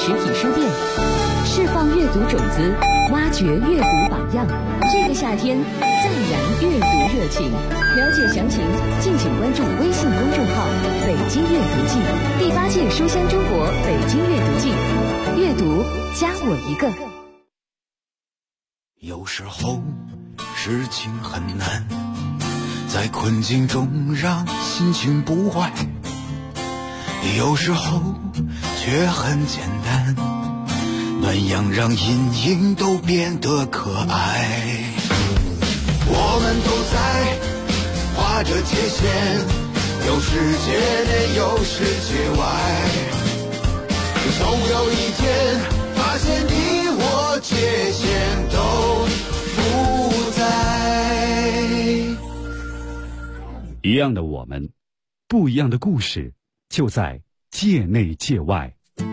实体书店，释放阅读种子，挖掘阅读榜样。这个夏天，再燃阅读热情。了解详情，敬请关注微信公众号“北京阅读季”第8届书香中国北京阅读季，阅读加我一个。 有时候事情很难，在困境中让心情不坏，有时候却很简单，暖阳让阴影都变得可爱。我们都在画着界限，有世界内有世界外，总有一天发现你我界限都不在。 一样的我们，不一样的故事，就在界内界外。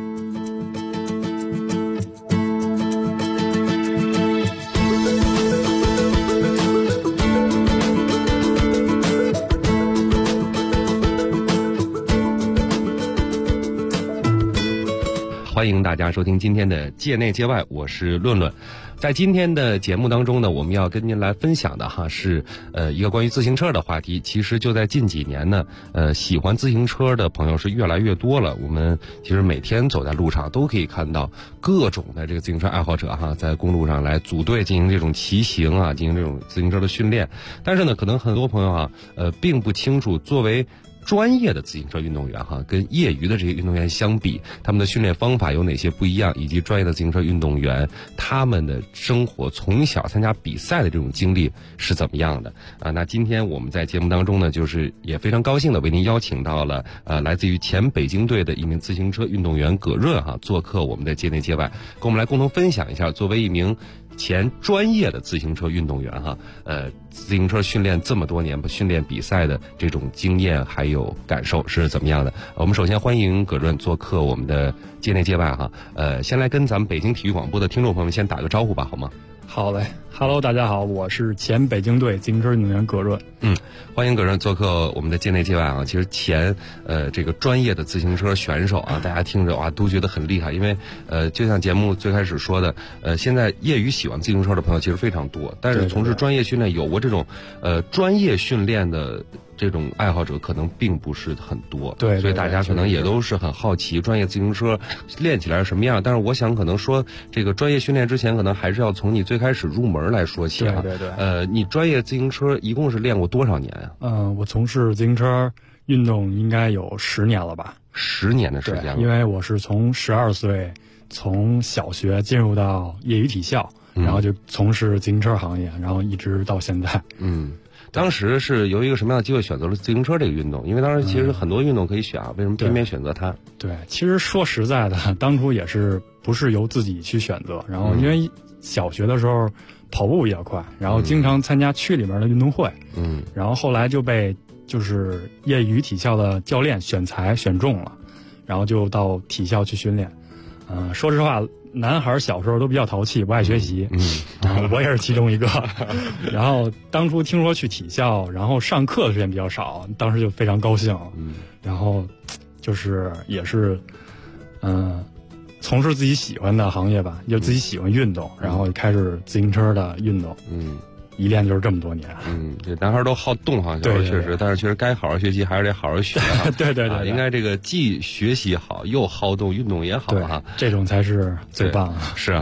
欢迎大家收听今天的界内界外，我是论论。在今天的节目当中呢，我们要跟您来分享的是一个关于自行车的话题。其实就在近几年呢，喜欢自行车的朋友是越来越多了。我们其实每天走在路上都可以看到各种的这个自行车爱好者在公路上来组队进行这种骑行啊，进行这种自行车的训练。但是呢，可能很多朋友并不清楚，作为专业的自行车运动员跟业余的这些运动员相比，他们的训练方法有哪些不一样，以及专业的自行车运动员他们的生活从小参加比赛的这种经历是怎么样的那今天我们在节目当中呢，就是也非常高兴的为您邀请到了来自于前北京队的一名自行车运动员葛润做客我们的界内界外，跟我们来共同分享一下作为一名前专业的自行车运动员自行车训练这么多年，训练比赛的这种经验还有感受是怎么样的？我们首先欢迎葛润做客我们的界内界外先来跟咱们北京体育广播的听众朋友们先打个招呼吧，好吗？ 好嘞 ，Hello， 大家好，我是前北京队自行车运动员葛润。 欢迎葛润做客我们的界内界外其实前这个专业的自行车选手大家听着都觉得很厉害，因为就像节目最开始说的，现在业余喜欢自行车的朋友其实非常多，但是从事专业训练有过这种专业训练的这种爱好者可能并不是很多， 对， 所以大家可能也都是很好奇专业自行车练起来是什么样。但是我想可能说这个专业训练之前，可能还是要从你最开始入门来说起对。 你专业自行车一共是练过多少年我从事自行车运动应该有10年了吧 ？10年的时间了。 因为我是从12岁从小学进入到业余体校，然后就从事自行车行业，然后一直到现在。 当时是由一个什么样的机会选择了自行车这个运动？因为当时其实很多运动可以选为什么偏偏选择它？ 对，其实说实在的，当初也是不是由自己去选择，然后因为小学的时候跑步比较快，然后经常参加区里面的运动会，然后后来就被就是业余体校的教练选材选中了，然后就到体校去训练。说实话，男孩小时候都比较淘气，不爱学习，我也是其中一个。然后当初听说去体校，然后上课的时间比较少，当时就非常高兴。然后就是也是从事自己喜欢的行业吧，就自己喜欢运动，然后开始自行车的运动。一练就是这么多年。 这男孩都好动对， 确实，但是确实该好好学习还是得好好学对， 应该这个既学习好又好动，运动也好这种才是最棒的。 是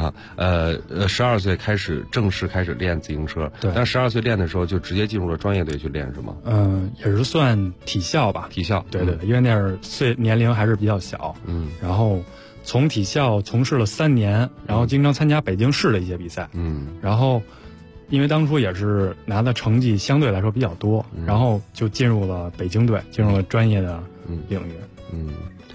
12岁正式开始练自行车， 对。 但12岁练的时候就直接进入了专业队去练是吗？ 也是算体校吧。 体校， 对，因为那是年龄还是比较小，然后从体校从事了3年，然后经常参加北京市的一些比赛，然后。因为当初也是拿的成绩相对来说比较多，然后就进入了北京队，进入了专业的领域。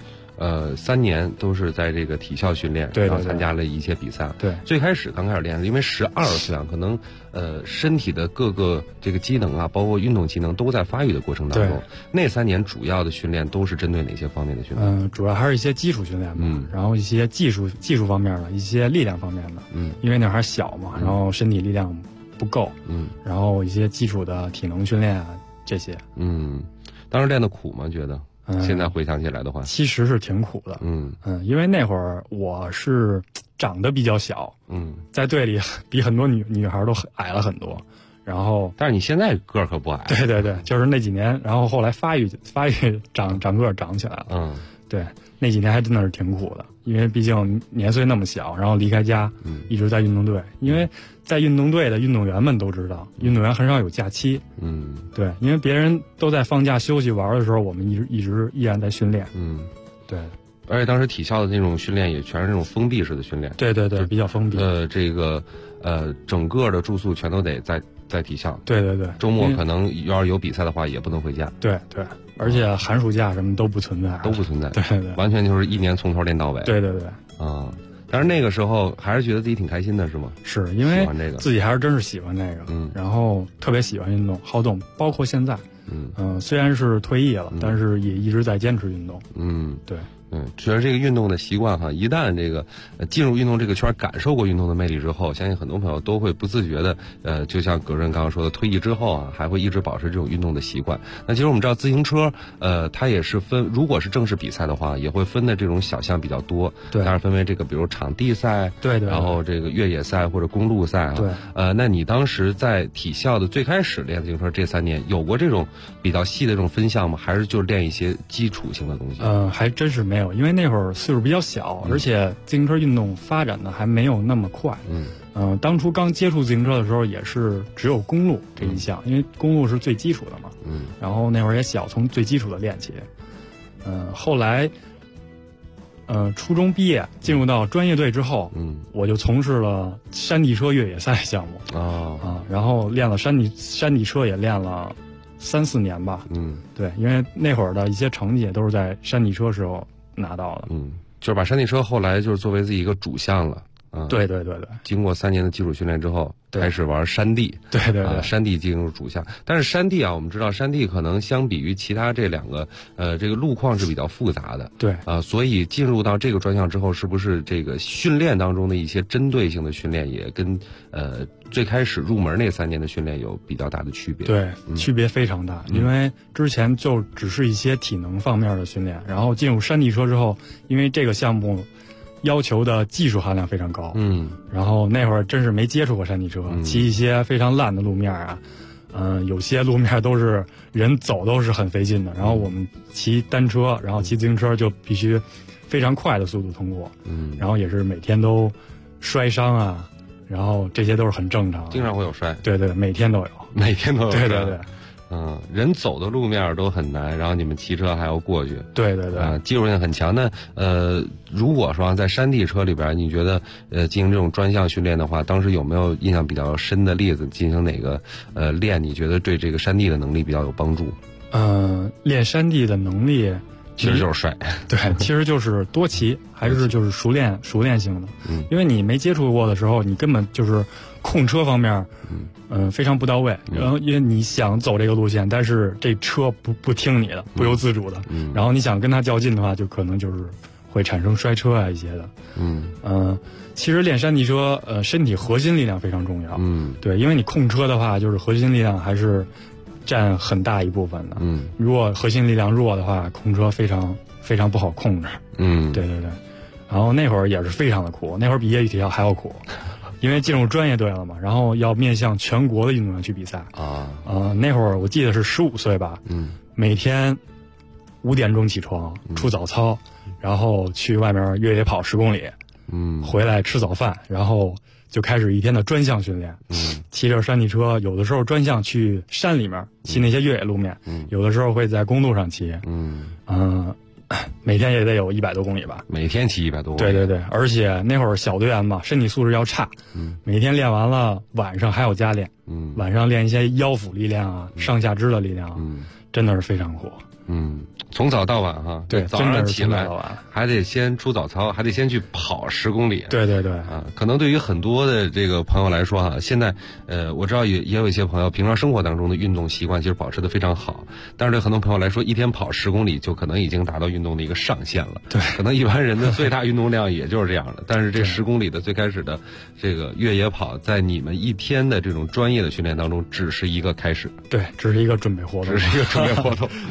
3年都是在这个体校训练， 对， 然后参加了一些比赛。 对， 最开始刚开始练，因为12岁可能身体的各个这个机能包括运动机能都在发育的过程当中。那3年主要的训练都是针对哪些方面的训练？ 主要还是一些基础训练吧，然后一些技术方面的，一些力量方面的。因为那还小嘛，然后身体力量不够，然后一些基础的体能训练这些。 当时练的苦吗？觉得现在回想起来的话， 其实是挺苦的。因为那会儿我是长得比较小，在队里比很多女孩都矮了很多。然后， 但是你现在个儿可不矮。 对对对，就是那几年，然后后来发育长个儿长起来了。对，那几年还真的是挺苦的，因为毕竟年岁那么小，然后离开家，一直在运动队。因为在运动队的运动员们都知道，运动员很少有假期。对，因为别人都在放假休息玩的时候，我们依然在训练。对。 而且当时体校的那种训练也全是那种封闭式的训练。 对对对，比较封闭。 整个的住宿全都得在体校。 对对对。 周末可能要是有比赛的话，也不能回家。 对对。而且寒暑假什么都不存在。 都不存在。 对对。 完全就是一年从头练到尾。 对对对。 但是那个时候还是觉得自己挺开心的，是吗？ 是因为喜欢这个， 自己还是真是喜欢那个。然后特别喜欢运动，好动，包括现在。虽然是退役了，但是也一直在坚持运动。对。觉得这个运动的习惯哈，一旦这个进入运动这个圈，感受过运动的魅力之后，相信很多朋友都会不自觉的就像葛润刚刚说的，退役之后啊，还会一直保持这种运动的习惯。那其实我们知道自行车，它也是分，如果是正式比赛的话，也会分的这种小项比较多。 对， 当然分为这个，比如场地赛， 对， 然后这个越野赛或者公路赛啊。 对。 那你当时在体校的最开始练自行车这3年，有过这种比较细的这种分项吗？还是就练一些基础性的东西？ 还真是没有，因为那会儿岁数比较小，而且自行车运动发展的还没有那么快。当初刚接触自行车的时候，也是只有公路这一项，因为公路是最基础的嘛。然后那会儿也小，从最基础的练起。后来，初中毕业进入到专业队之后，我就从事了山地车越野赛项目。然后练了山地车也练了3-4年吧。对，因为那会儿的一些成绩也都是在山地车时候拿到的。 就是把山地车后来就是作为自己一个主项了。 对对对对。 经过3年的基础训练之后，开始玩山地。 对对对。 山地进入主项，但是山地啊，我们知道山地可能相比于其他这2个，这个路况是比较复杂的。 对。 所以进入到这个专项之后，是不是这个训练当中的一些针对性的训练，也跟最开始入门那3年的训练有比较大的区别？ 对，区别非常大。因为之前就只是一些体能方面的训练，然后进入山地车之后，因为这个项目要求的技术含量非常高。然后那会儿真是没接触过山地车，骑一些非常烂的路面啊，有些路面都是人走都是很费劲的。然后我们骑单车，然后骑自行车就必须非常快的速度通过。然后也是每天都摔伤啊，然后这些都是很正常。 经常会有摔。 对对，每天都有。 每天都有。 对对对。 人走的路面都很难，然后你们骑车还要过去。 对对对。 技术性很强。那如果说在山地车里边，你觉得进行这种专项训练的话，当时有没有印象比较深的例子？进行哪个练？你觉得对这个山地的能力比较有帮助？ 练山地的能力其实就是摔。 对，其实就是多骑，还是就是熟练性的。因为你没接触过的时候，你根本就是控车方面非常不到位。然后因为你想走这个路线，但是这车不听你的，不由自主的。然后你想跟他较劲的话，就可能就是会产生摔车啊一些的。其实练山地车，身体核心力量非常重要。对，因为你控车的话，就是核心力量还是占很大一部分的。如果核心力量弱的话，控车非常非常不好控制。对对对。然后那会儿也是非常的苦，那会儿比业余体校还要苦。因为进入专业队了嘛，然后要面向全国的运动员去比赛。那会儿我记得是15岁吧。每天5点钟起床，出早操，然后去外面越野跑10公里。回来吃早饭，然后就开始一天的专项训练。骑着山地车，有的时候专项去山里面骑那些越野路面，有的时候会在公路上骑。每天也得有100多公里吧。 每天骑100多公里。 对对对，而且那会儿小队员嘛，身体素质要差。每天练完了，晚上还要加练。晚上练一些腰腹力量啊，上下肢的力量啊。真的是非常苦。 从早到晚哈。 对， 早上起来到晚还得先出早操，还得先去跑10公里。 对对对。 可能对于很多的这个朋友来说哈，现在我知道也有一些朋友平常生活当中的运动习惯其实保持得非常好，但是对很多朋友来说，一天跑10公里就可能已经达到运动的一个上限了。 对， 可能一般人的最大运动量也就是这样的。但是这10公里的最开始的这个越野跑，在你们一天的这种专业的训练当中，只是一个开始。 对，只是一个准备活动。 只是一个准备活动。 对， 后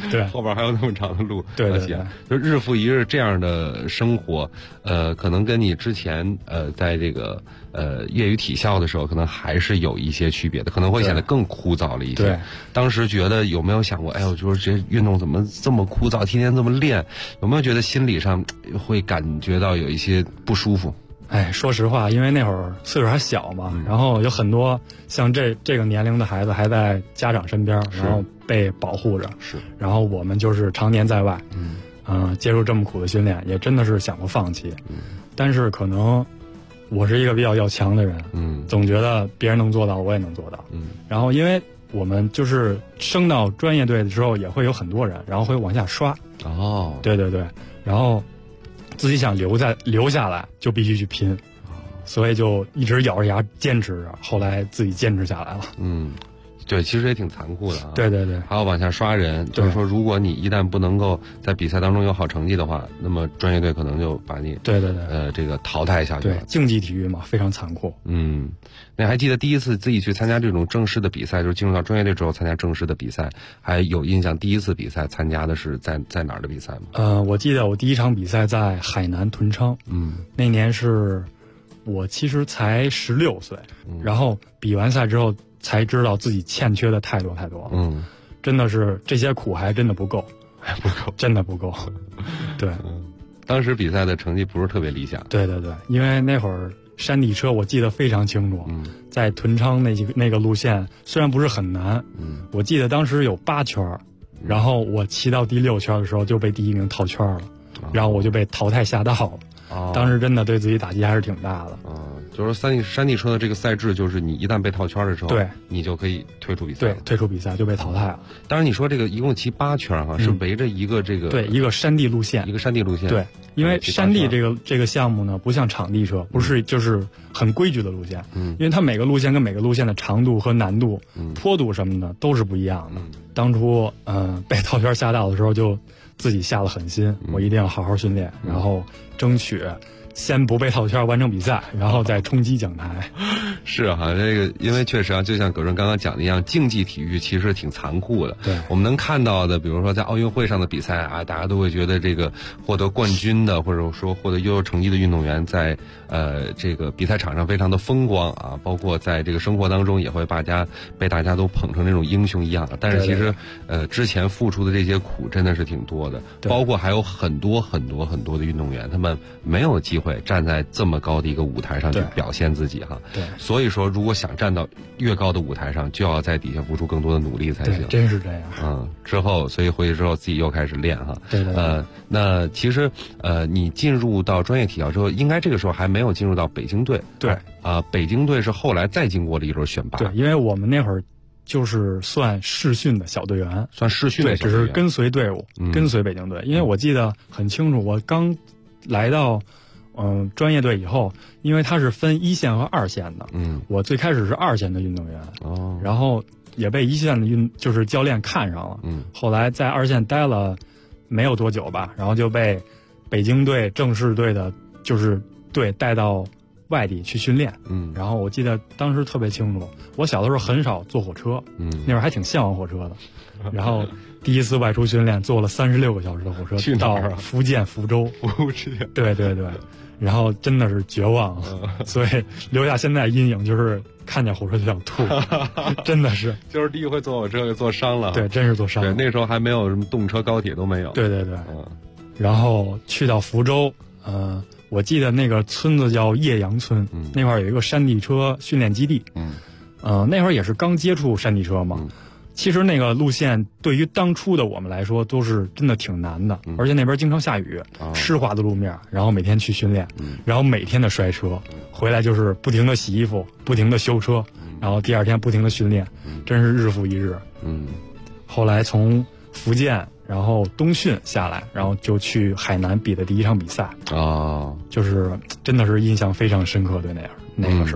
边还有那么长的路要行。 对， 就日复一日这样的生活，可能跟你之前在这个业余体校的时候，可能还是有一些区别的，可能会显得更枯燥了一些。 对， 当时觉得有没有想过，哎呦，就是这运动怎么这么枯燥，天天这么练，有没有觉得心理上会感觉到有一些不舒服？ 哎，说实话，因为那会儿岁数还小嘛，然后有很多像这个年龄的孩子还在家长身边，然后被保护着， 是， 然后我们就是常年在外，接受这么苦的训练，也真的是想过放弃，但是可能我是一个比较要强的人，总觉得别人能做到，我也能做到，然后因为我们就是升到专业队的时候，也会有很多人，然后会往下刷， 哦， 对，然后自己想留下来，就必须去拼，所以就一直咬着牙坚持着，后来自己坚持下来了。 对，其实也挺残酷的啊。 对， 还要往下刷人，就是说，如果你一旦不能够在比赛当中有好成绩的话，那么专业队可能就把你对这个淘汰下去了。 对，竞技体育嘛，非常残酷。 那还记得第一次自己去参加这种正式的比赛，就是进入到专业队之后参加正式的比赛，还有印象第一次比赛参加的是在哪儿的比赛吗？ 我记得我第一场比赛在海南屯昌，那年是我其实才16岁，然后比完赛之后才知道自己欠缺的太多了，真的是这些苦还真的不够，真的不够。对， 当时比赛的成绩不是特别理想。 对，因为那会儿山地车我记得非常清楚，在屯昌那个路线虽然不是很难，我记得当时有8圈，然后我骑到第6圈的时候就被第1名套圈了，然后我就被淘汰下道了。当时真的对自己打击还是挺大的。 就是山地车的这个赛制，就是你一旦被套圈的时候， 对， 你就可以退出比赛。 对，退出比赛就被淘汰了。 当然，你说这个一共骑8圈哈，是围着一个这个对一个山地路线，对，因为山地这个项目呢，不像场地车，不是就是很规矩的路线，因为它每个路线跟每个路线的长度和难度、坡度什么的都是不一样的。当初被套圈下道的时候，就自己下了狠心，我一定要好好训练，然后争取先不被套圈完成比赛，然后再冲击讲台。 是哈，这个因为确实啊，就像葛润刚刚讲的一样，竞技体育其实挺残酷的。 对， 我们能看到的，比如说在奥运会上的比赛啊，大家都会觉得这个获得冠军的，或者说获得优秀成绩的运动员，在这个比赛场上非常的风光啊，包括在这个生活当中也会被大家都捧成那种英雄一样的。但是其实之前付出的这些苦真的是挺多的，包括还有很多的运动员，他们没有机会站在这么高的一个舞台上去表现自己哈。 对， 所以说如果想站到越高的舞台上，就要在底下付出更多的努力才行。 对，真是这样。 所以回去之后自己又开始练哈。 对。 那其实你进入到专业体校之后，应该这个时候还没有进入到北京队。 对。 北京队是后来再经过了一轮选拔。 对，因为我们那会儿就是算试训的小队员， 算试训的小队员， 只是跟随队伍，跟随北京队。因为我记得很清楚，我刚来到专业队以后，因为它是分1线和2线的，我最开始是2线的运动员，然后也被1线的就是教练看上了，后来在2线待了没有多久吧，然后就被北京队正式队的就是队带到外地去训练，然后我记得当时特别清楚，我小的时候很少坐火车，那会儿还挺向往火车的，然后第一次外出训练坐了36个小时的火车到福建福州，对，然后真的是绝望，所以留下现在阴影，就是看见火车就想吐，真的是， 就是第一回坐火车给坐伤了， 对，真是坐伤了， 对，那时候还没有什么动车高铁都没有， 对，然后去到福州，我记得那个村子叫叶阳村，那块儿有一个山地车训练基地，那会儿也是刚接触山地车嘛，其实那个路线对于当初的我们来说都是真的挺难的，而且那边经常下雨，湿滑的路面，然后每天去训练，然后每天的摔车，回来就是不停的洗衣服，不停的修车，然后第2天不停的训练，真是日复一日。后来从福建然后冬训下来，然后就去海南比的第1场比赛，就是真的是印象非常深刻，对那个时候。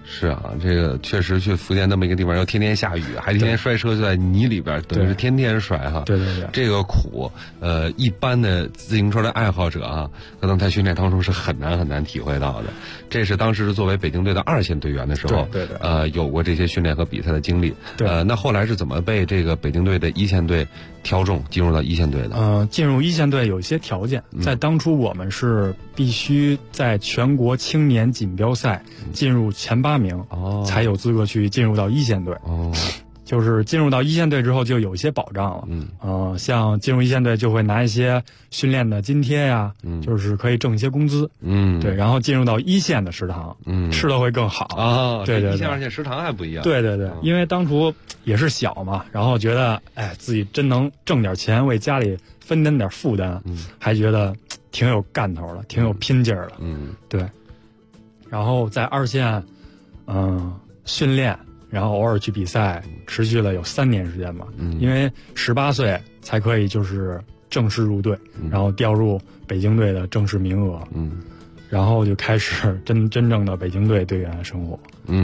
是啊，这个确实去福建那么一个地方，要天天下雨，还天天摔车，就在泥里边，等于是天天摔哈。 对对对， 这个苦，一般的自行车的爱好者啊，可能在训练当中是很难体会到的。这是当时作为北京队的2线队员的时候， 对， 有过这些训练和比赛的经历。 对， 那后来是怎么被这个北京队的1线队挑中，进入到1线队的？ 进入1线队有一些条件，在当初我们是必须在全国青年锦标赛进入前8名，才有资格去进入到1线队。就是进入到1线队之后就有一些保障了。像进入1线队就会拿一些训练的津贴呀，就是可以挣一些工资。对，然后进入到1线的食堂，吃的会更好。对，1 线2线食堂还不一样。 对，因为当初也是小嘛，然后觉得自己真能挣点钱为家里分担点负担，还觉得挺有干头的，挺有拼劲儿的。对。然后在2线，训练。然后偶尔去比赛，持续了有3年时间吧。因为18岁才可以就是正式入队，然后调入北京队的正式名额。然后就开始真正的北京队队员生活。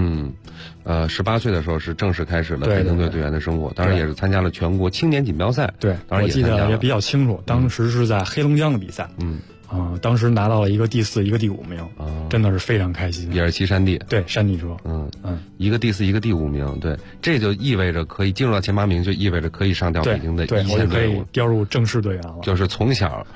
18岁的时候是正式开始了北京队队员的生活，当然也是参加了全国青年锦标赛。 对， 当然我记得也比较清楚，当时是在黑龙江的比赛。当时拿到了一个第4，一个第5名，真的是非常开心。 也是骑山地， 对，山地车。 一个第4，一个第5名，对，这就意味着可以进入到前8名，就意味着可以上调北京的1线队伍， 可以调入正式队员了。 就是从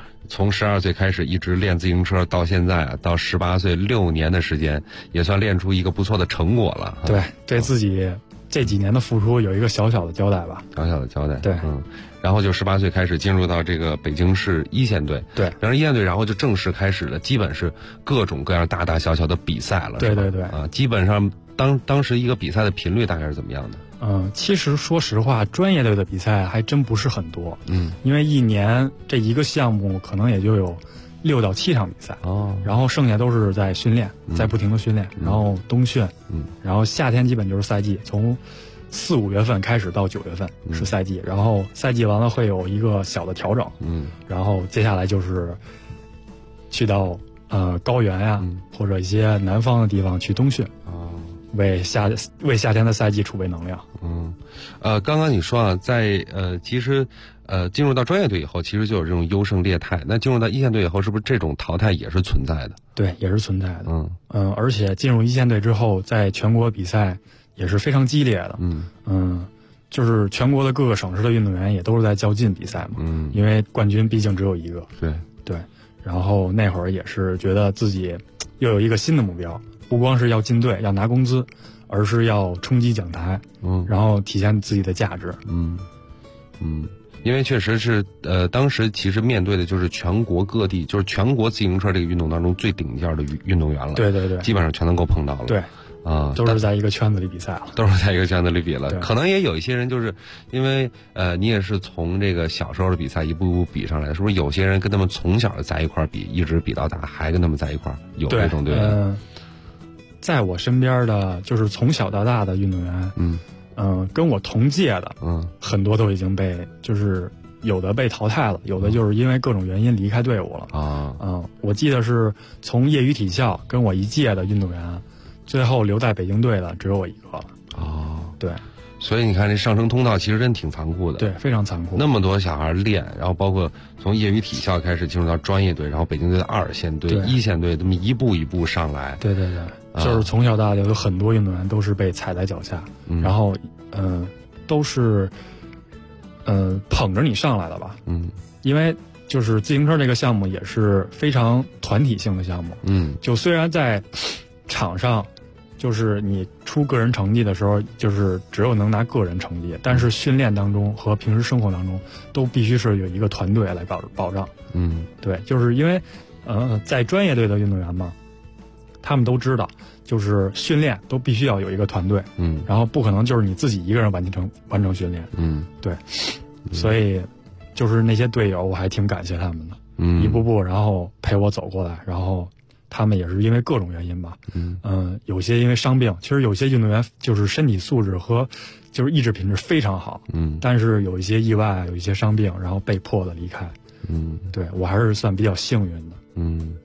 12岁开始一直练自行车到现在，到18岁6年的时间，也算练出一个不错的成果了。 对，对自己这几年的付出有一个小小的交代吧。 小小的交代。 对， 然后就18岁开始进入到这个北京市1线队。 对， 然后1线队，然后就正式开始了，基本是各种各样大大小小的比赛了。 对， 基本上当时一个比赛的频率大概是怎么样的？ 其实说实话，专业队的比赛还真不是很多。因为一年这一个项目可能也就有6到7场比赛。然后剩下都是在训练，在不停的训练，然后冬训，然后夏天基本就是赛季，从4、5月份开始到9月份是赛季，然后赛季完了会有一个小的调整。然后接下来就是去到高原呀，或者一些南方的地方去冬训。为夏天的赛季储备能量。 刚刚你说啊，在其实进入到专业队以后，其实就有这种优胜劣汰。那进入到1线队以后，是不是这种淘汰也是存在的？ 对，也是存在的。而且进入1线队之后，在全国比赛也是非常激烈的。就是全国的各个省市的运动员也都是在较劲比赛嘛。因为冠军毕竟只有一个。对。然后那会儿也是觉得自己又有一个新的目标。不光是要进队要拿工资，而是要冲击讲台，然后体现自己的价值。 因为确实是当时其实面对的就是全国各地，就是全国自行车这个运动当中最顶尖的运动员了。 对， 基本上全能够碰到了。 对。都是在一个圈子里比赛了， 都是在一个圈子里比了。可能也有一些人就是因为你也是从这个小时候的比赛一步步比上来的，是不是有些人跟他们从小在一块比，一直比到大，还跟他们在一块有这种对？ 在我身边的就是从小到大的运动员，跟我同届的，很多都已经就是有的被淘汰了，有的就是因为各种原因离开队伍了。我记得是从业余体校跟我一届的运动员，最后留在北京队的只有我一个了。对。 所以你看，这上升通道其实真挺残酷的。 对，非常残酷。 那么多小孩练，然后包括从业余体校开始进入到专业队，然后北京队的2线队、1线队，这么一步一步上来。 对，就是从小到大有很多运动员都是被踩在脚下，然后都是捧着你上来的吧。因为就是自行车这个项目也是非常团体性的项目。就虽然在场上。就是你出个人成绩的时候，就是只有能拿个人成绩，但是训练当中和平时生活当中都必须是有一个团队来保障。对，就是因为在专业队的运动员嘛，他们都知道，就是训练都必须要有一个团队。然后不可能就是你自己一个人完成训练。对，所以就是那些队友，我还挺感谢他们的，一步步然后陪我走过来，然后。他们也是因为各种原因吧，有些因为伤病，其实有些运动员就是身体素质和就是意志品质非常好，但是有一些意外，有一些伤病，然后被迫的离开，对我还是算比较幸运的。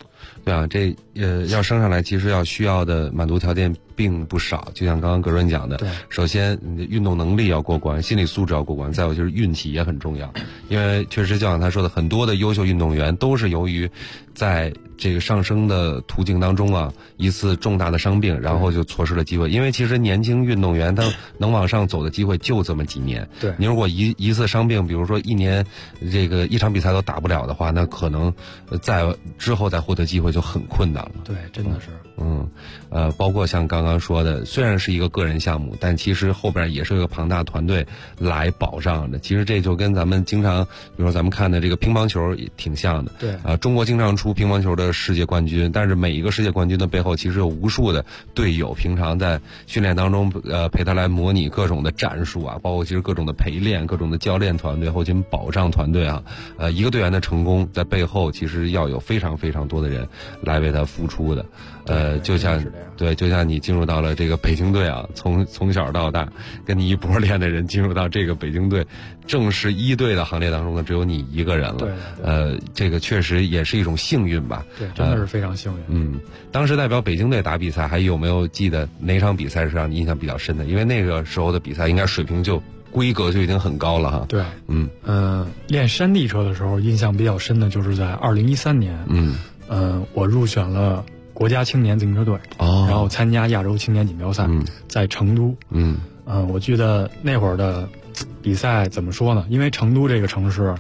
对啊，这要升上来，其实需要的满足条件并不少。就像刚刚格伦讲的， 对， 首先你的运动能力要过关，心理素质要过关，再有就是运气也很重要。因为确实就像他说的，很多的优秀运动员都是由于在这个上升的途径当中啊，一次重大的伤病，然后就错失了机会。因为其实年轻运动员他能往上走的机会就这么几年。 对， 你如果一次伤病，比如说一年这个一场比赛都打不了的话，那可能在之后再获得机会就很困难了。 对，真的是。 包括像刚刚说的，虽然是一个个人项目，但其实后边也是一个庞大团队来保障的。其实这就跟咱们经常，比如说咱们看的这个乒乓球也挺像的。 对， 中国经常出乒乓球的世界冠军，但是每一个世界冠军的背后，其实有无数的队友，平常在训练当中，陪他来模拟各种的战术啊，包括其实各种的陪练、各种的教练团队、后勤保障团队啊，一个队员的成功，在背后其实要有非常非常多的人来为他付出的。就像你进入到了这个北京队啊，从小到大跟你一波练的人进入到这个北京队正式一队的行列当中呢，只有你一个人了。 对， 这个确实也是一种幸运吧。 对，真的是非常幸运。 当时代表北京队打比赛，还有没有记得哪场比赛是让你印象比较深的？因为那个时候的比赛应该水平规格就已经很高了哈。 对，练山地车的时候印象比较深的就是在2013年，我入选了国家青年自行车队，然后参加亚洲青年锦标赛，在成都。我记得那会儿的比赛怎么说呢？因为成都这个城市，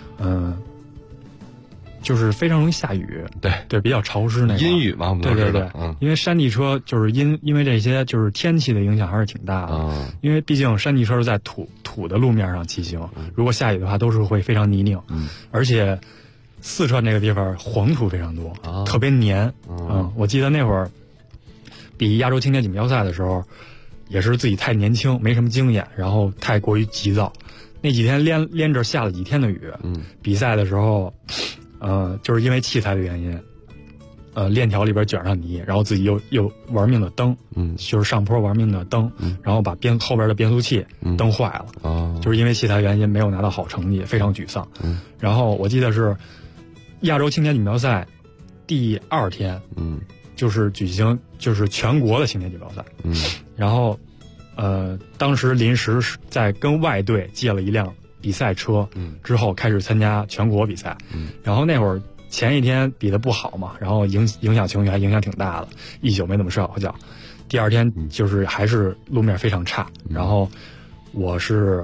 就是非常容易下雨，对，比较潮湿那种阴雨嘛，我们都知道。 对，因为山地车就是因为这些就是天气的影响还是挺大的。因为毕竟山地车是在土的路面上骑行，如果下雨的话都是会非常泥泞，而且四川这个地方黄土非常多，特别黏。我记得那会儿比亚洲青年锦标赛的时候，也是自己太年轻，没什么经验，然后太过于急躁。那几天连着下了几天的雨，比赛的时候，就是因为器材的原因，链条里边卷上泥，然后自己又玩命的蹬，就是上坡玩命的蹬，然后把后边的变速器蹬坏了，就是因为器材原因没有拿到好成绩，非常沮丧。然后我记得是亚洲青年锦标赛第2天，就是举行就是全国的青年锦标赛，然后当时临时在跟外队借了一辆比赛车，之后开始参加全国比赛，然后那会儿前一天比得不好嘛，然后影响情绪还影响挺大的，一宿没怎么睡好觉。第2天就是还是路面非常差，然后我是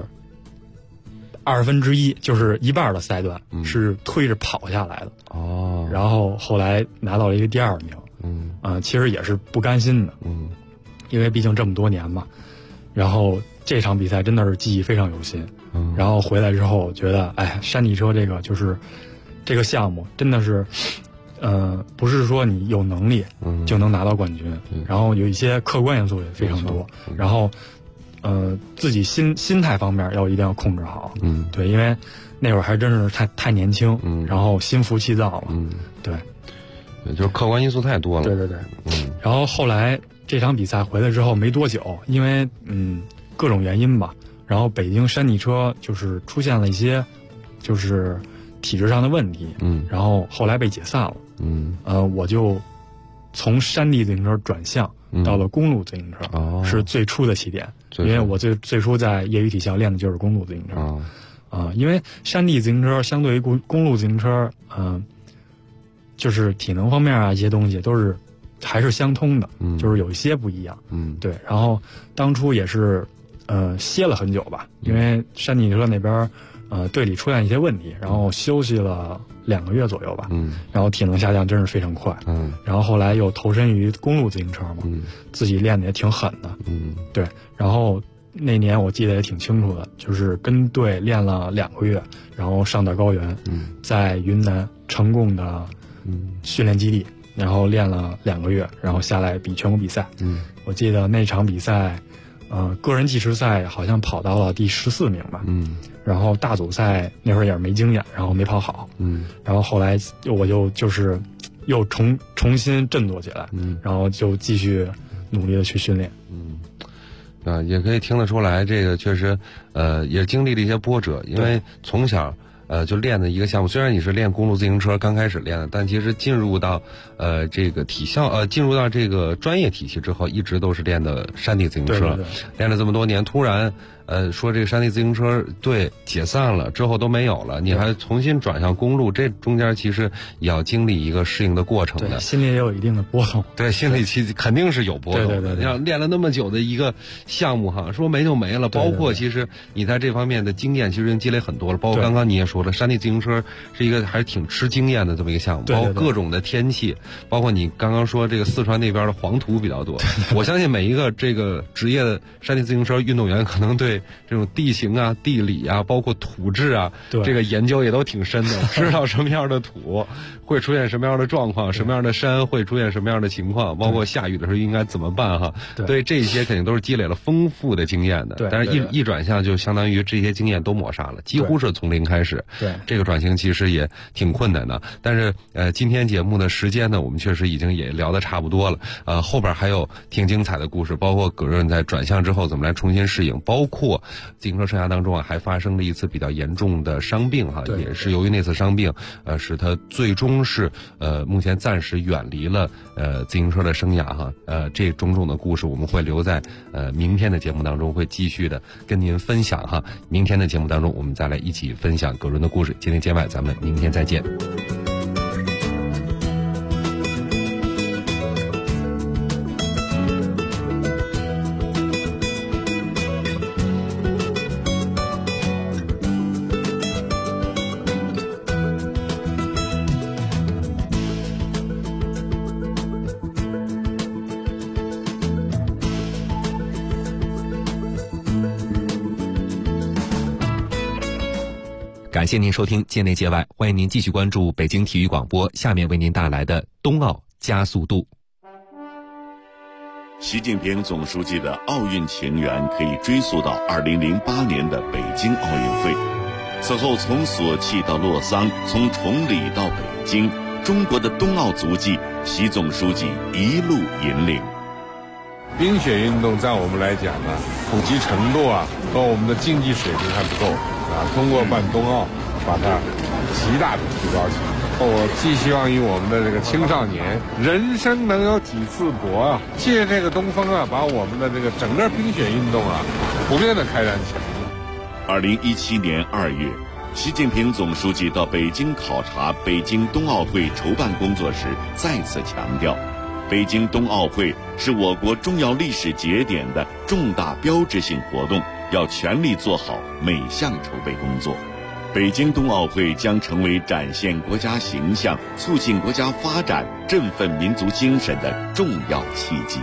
1/2，就是一半的赛段是推着跑下来的。然后后来拿到了一个第2名。其实也是不甘心的。因为毕竟这么多年嘛。然后这场比赛真的是记忆非常犹新。然后回来之后觉得，山地车这个就是这个项目真的是，不是说你有能力就能拿到冠军，然后有一些客观因素也非常多，然后自己心态方面一定要控制好。对，因为那会儿还真是太年轻，然后心浮气躁嘛。对， 就是客观因素太多了。 对。然后后来这场比赛回来之后没多久，因为各种原因吧，然后北京山地车就是出现了一些就是体制上的问题，然后后来被解散了。我就从山地自行车转向到了公路自行车，是最初的起点。因为我最初在业余体校练的就是公路自行车。因为山地自行车相对于公路自行车，就是体能方面啊一些东西都是还是相通的，就是有一些不一样。对。然后当初也是歇了很久吧，因为山地车那边队里出现一些问题，然后休息了2个月左右吧。然后体能下降真是非常快。然后后来又投身于公路自行车嘛，自己练的也挺狠的。对。然后那年我记得也挺清楚的，就是跟队练了2个月，然后上到高原，在云南成贡的训练基地，然后练了2个月，然后下来比全国比赛。我记得那场比赛，个人计时赛好像跑到了第14名吧。然后大组赛那会儿也是没经验，然后没跑好。然后后来我就是又重新振作起来，然后就继续努力的去训练。 也可以听得出来，这个确实，也经历了一些波折，因为从小就练的一个项目。虽然你是练公路自行车刚开始练的，但其实进入到这个进入到这个专业体系之后，一直都是练的山地自行车， 对， 练了这么多年，突然说这个山地自行车队解散了之后都没有了，你还重新转向公路，这中间其实也要经历一个适应的过程的， 对，心里也有一定的波动。 对，心里其实肯定是有波动的。 对， 像练了那么久的一个项目哈，说没就没了。包括其实你在这方面的经验其实已经积累很多了。包括刚刚你也说了，山地自行车是一个还是挺吃经验的这么一个项目，包括各种的天气，包括你刚刚说这个四川那边的黄土比较多。我相信每一个这个职业的山地自行车运动员，可能对这种地形啊、地理啊，包括土质啊，这个研究也都挺深的，知道什么样的土会出现什么样的状况，什么样的山会出现什么样的情况，包括下雨的时候应该怎么办哈。对，这些肯定都是积累了丰富的经验的。 对， 但是一转向就相当于这些经验都抹杀了，几乎是从零开始。 对， 这个转型其实也挺困难的。但是今天节目的时间呢，我们确实已经也聊得差不多了。后边还有挺精彩的故事，包括葛润在转向之后怎么来重新适应，包括自行车生涯当中啊，还发生了一次比较严重的伤病哈，也是由于那次伤病，使他最终是目前暂时远离了自行车的生涯哈。这种种的故事我们会留在明天的节目当中，会继续的跟您分享哈。明天的节目当中，我们再来一起分享葛润的故事。今天节外，咱们明天再见。 感谢您收听界内界外，欢迎您继续关注北京体育广播，下面为您带来的冬奥加速度。 习近平总书记的奥运情缘可以追溯到2008年的北京奥运会。此后从索契到洛桑，从崇礼到北京，中国的冬奥足迹，习总书记一路引领。 冰雪运动在我们来讲呢，普及程度和我们的竞技水平还不够通过办冬奥，把它极大的提高起来。我寄希望于我们的这个青少年，人生能有几次搏借这个东风把我们的这个整个冰雪运动普遍的开展起来。 2017年2月，习近平总书记到北京考察北京冬奥会筹办工作时，再次强调，北京冬奥会是我国重要历史节点的重大标志性活动，要全力做好每项筹备工作。北京冬奥会将成为展现国家形象、促进国家发展、振奋民族精神的重要契机。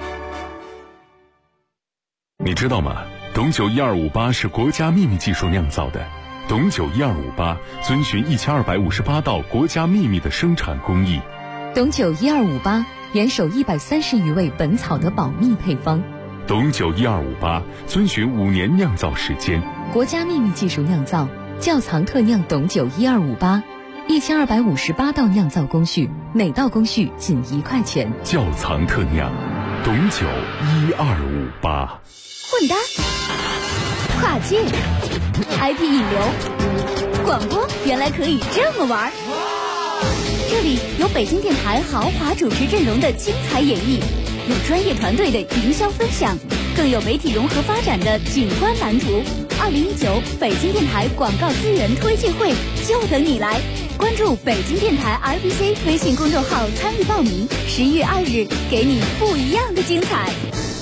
你知道吗？董酒1258是国家秘密技术酿造的。董酒1258遵循1258道国家秘密的生产工艺。 董酒1258严守130余味本草的保密配方。 董酒1258遵循5年酿造时间。 国家秘密技术酿造，窖藏特酿董酒1258，1258道酿造工序，每道工序仅1块钱。 窖藏特酿，董酒1258。 混搭、跨界、IP 引流、广播，原来可以这么玩。这里有北京电台豪华主持阵容的精彩演绎，有专业团队的营销分享，更有媒体融合发展的景观蓝图。2019北京电台广告资源推介会就等你来，关注北京电台 RBC 微信公众号参与报名，11月2日给你不一样的精彩。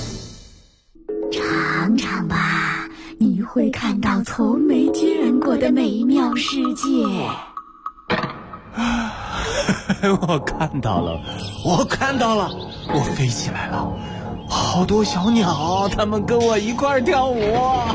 尝尝吧，你会看到从没见过的美妙世界。 我看到了，我飞起来了，好多小鸟，它们跟我一块跳舞。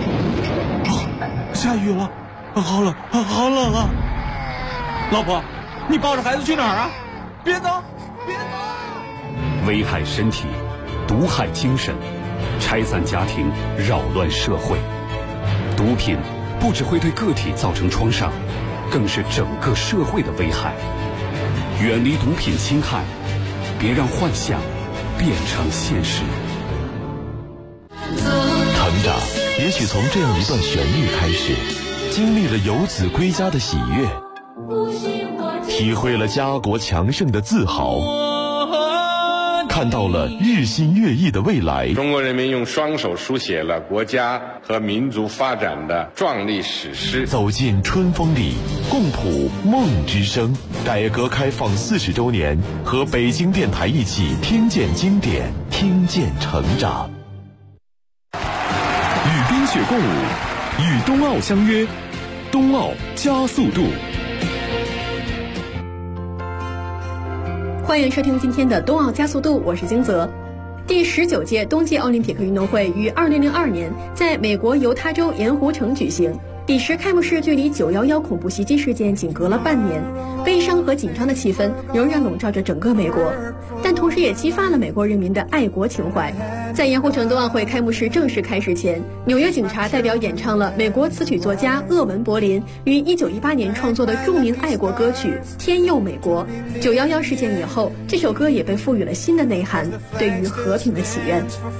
下雨了，好冷啊！老婆，你抱着孩子去哪儿啊？别走！ 危害身体，毒害精神，拆散家庭，扰乱社会。毒品不只会对个体造成创伤，更是整个社会的危害。远离毒品侵害，别让幻想变成现实。 成长也许从这样一段旋律开始， 经历了游子归家的喜悦，体会了家国强盛的自豪，看到了日新月异的未来。 中国人民用双手书写了国家和民族发展的壮丽史诗。 走进春风里，共谱梦之声。改革开放40周年，和北京电台一起听见经典，听见成长。 与冰雪共舞，与冬奥相约，冬奥加速度。 欢迎收听今天的冬奥加速度，我是金泽。第19届冬季奥林匹克运动会于2002年在美国犹他州盐湖城举行。彼时开幕式距离911恐怖袭击事件仅隔了半年，悲伤和紧张的气氛仍然笼罩着整个美国，但同时也激发了美国人民的爱国情怀。在盐湖城冬奥会开幕式正式开始前，纽约警察代表演唱了美国词曲作家厄文·柏林于1918年创作的著名爱国歌曲《天佑美国》。911事件以后，这首歌也被赋予了新的内涵，对于和平的祈愿。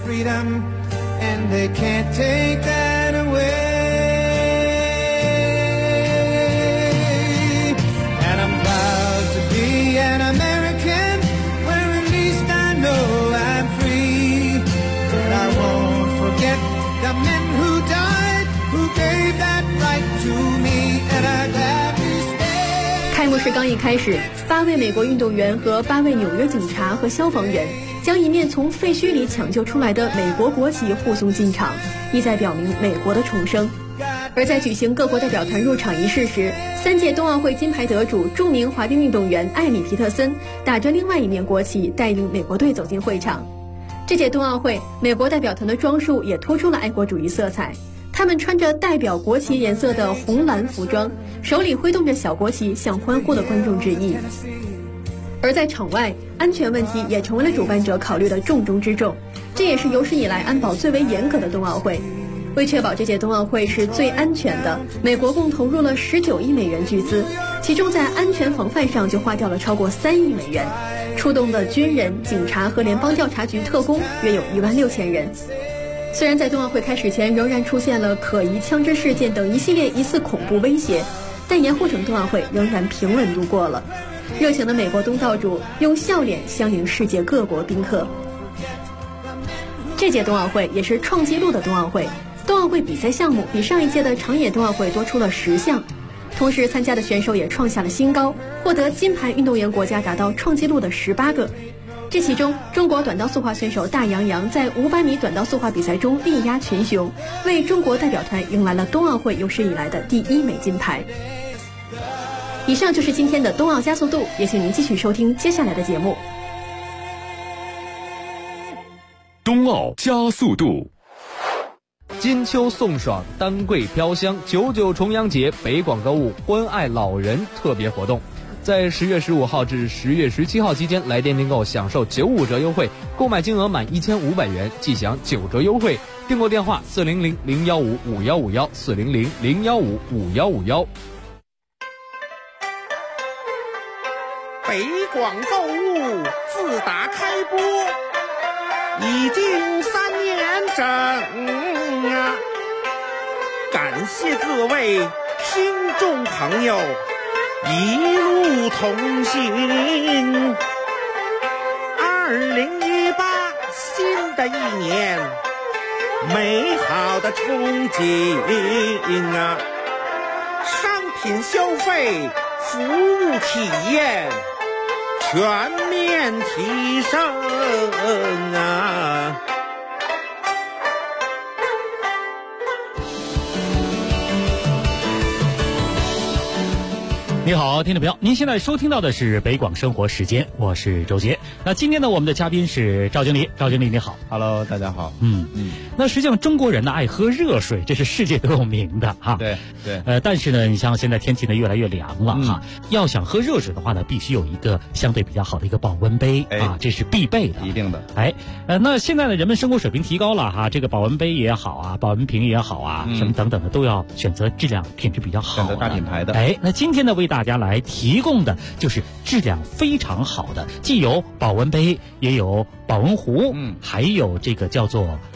开幕式刚一开始，8位美国运动员和8位纽约警察和消防员将一面从废墟里抢救出来的美国国旗护送进场，意在表明美国的重生。而在举行各国代表团入场仪式时，3届冬奥会金牌得主、著名滑冰运动员艾米·皮特森打着另外一面国旗，带领美国队走进会场。这届冬奥会，美国代表团的装束也突出了爱国主义色彩。他们穿着代表国旗颜色的红蓝服装，手里挥动着小国旗，向欢呼的观众致意。而在场外，安全问题也成为了主办者考虑的重中之重，这也是有史以来安保最为严格的冬奥会。为确保这届冬奥会是最安全的，美国共投入了19亿美元巨资，其中在安全防范上就花掉了超过3亿美元，出动的军人、警察和联邦调查局特工约有16000人。虽然在冬奥会开始前仍然出现了可疑枪支事件等一系列疑似恐怖威胁，但盐湖城冬奥会仍然平稳度过了。热情的美国东道主用笑脸相迎世界各国宾客。这届冬奥会也是创纪录的冬奥会，冬奥会比赛项目比上一届的长野冬奥会多出了10项，同时参加的选手也创下了新高，获得金牌运动员国家达到创纪录的18个。这其中，中国短道速滑选手大杨洋在500米短道速滑比赛中力压群雄，为中国代表团迎来了冬奥会有史以来的第1枚金牌。以上就是今天的冬奥加速度，也请您继续收听接下来的节目。 冬奥加速度。 金秋送爽，丹桂飘香，99重阳节北广购物关爱老人特别活动。在10月15号至10月17号期间，来电订购享受95折优惠，购买金额满1500元即享9折优惠。订购电话400-015-5151，400-015-5151。 北广购物自打开播已经3年整啊！感谢各位听众朋友一路同行。2018新的一年，美好的憧憬啊！商品消费、服务体验全面提升啊！ 你好，听众朋友，您现在收听到的是北广生活时间，我是周杰。那今天呢，我们的嘉宾是赵经理。赵经理你好。 Hello， 大家好。 那实际上中国人呢爱喝热水，这是世界都有名的哈。 对。 但是呢，你像现在天气呢越来越凉了哈，要想喝热水的话呢，必须有一个相对比较好的一个保温杯啊，这是必备的。 一定的。 那现在呢，人们生活水平提高了哈，这个保温杯也好啊，保温瓶也好啊，什么等等的都要选择质量品质比较好的， 选择大品牌的。 那今天呢，为大家来提供的就是质量非常好的，既有保温杯，也有保温壶，还有这个叫做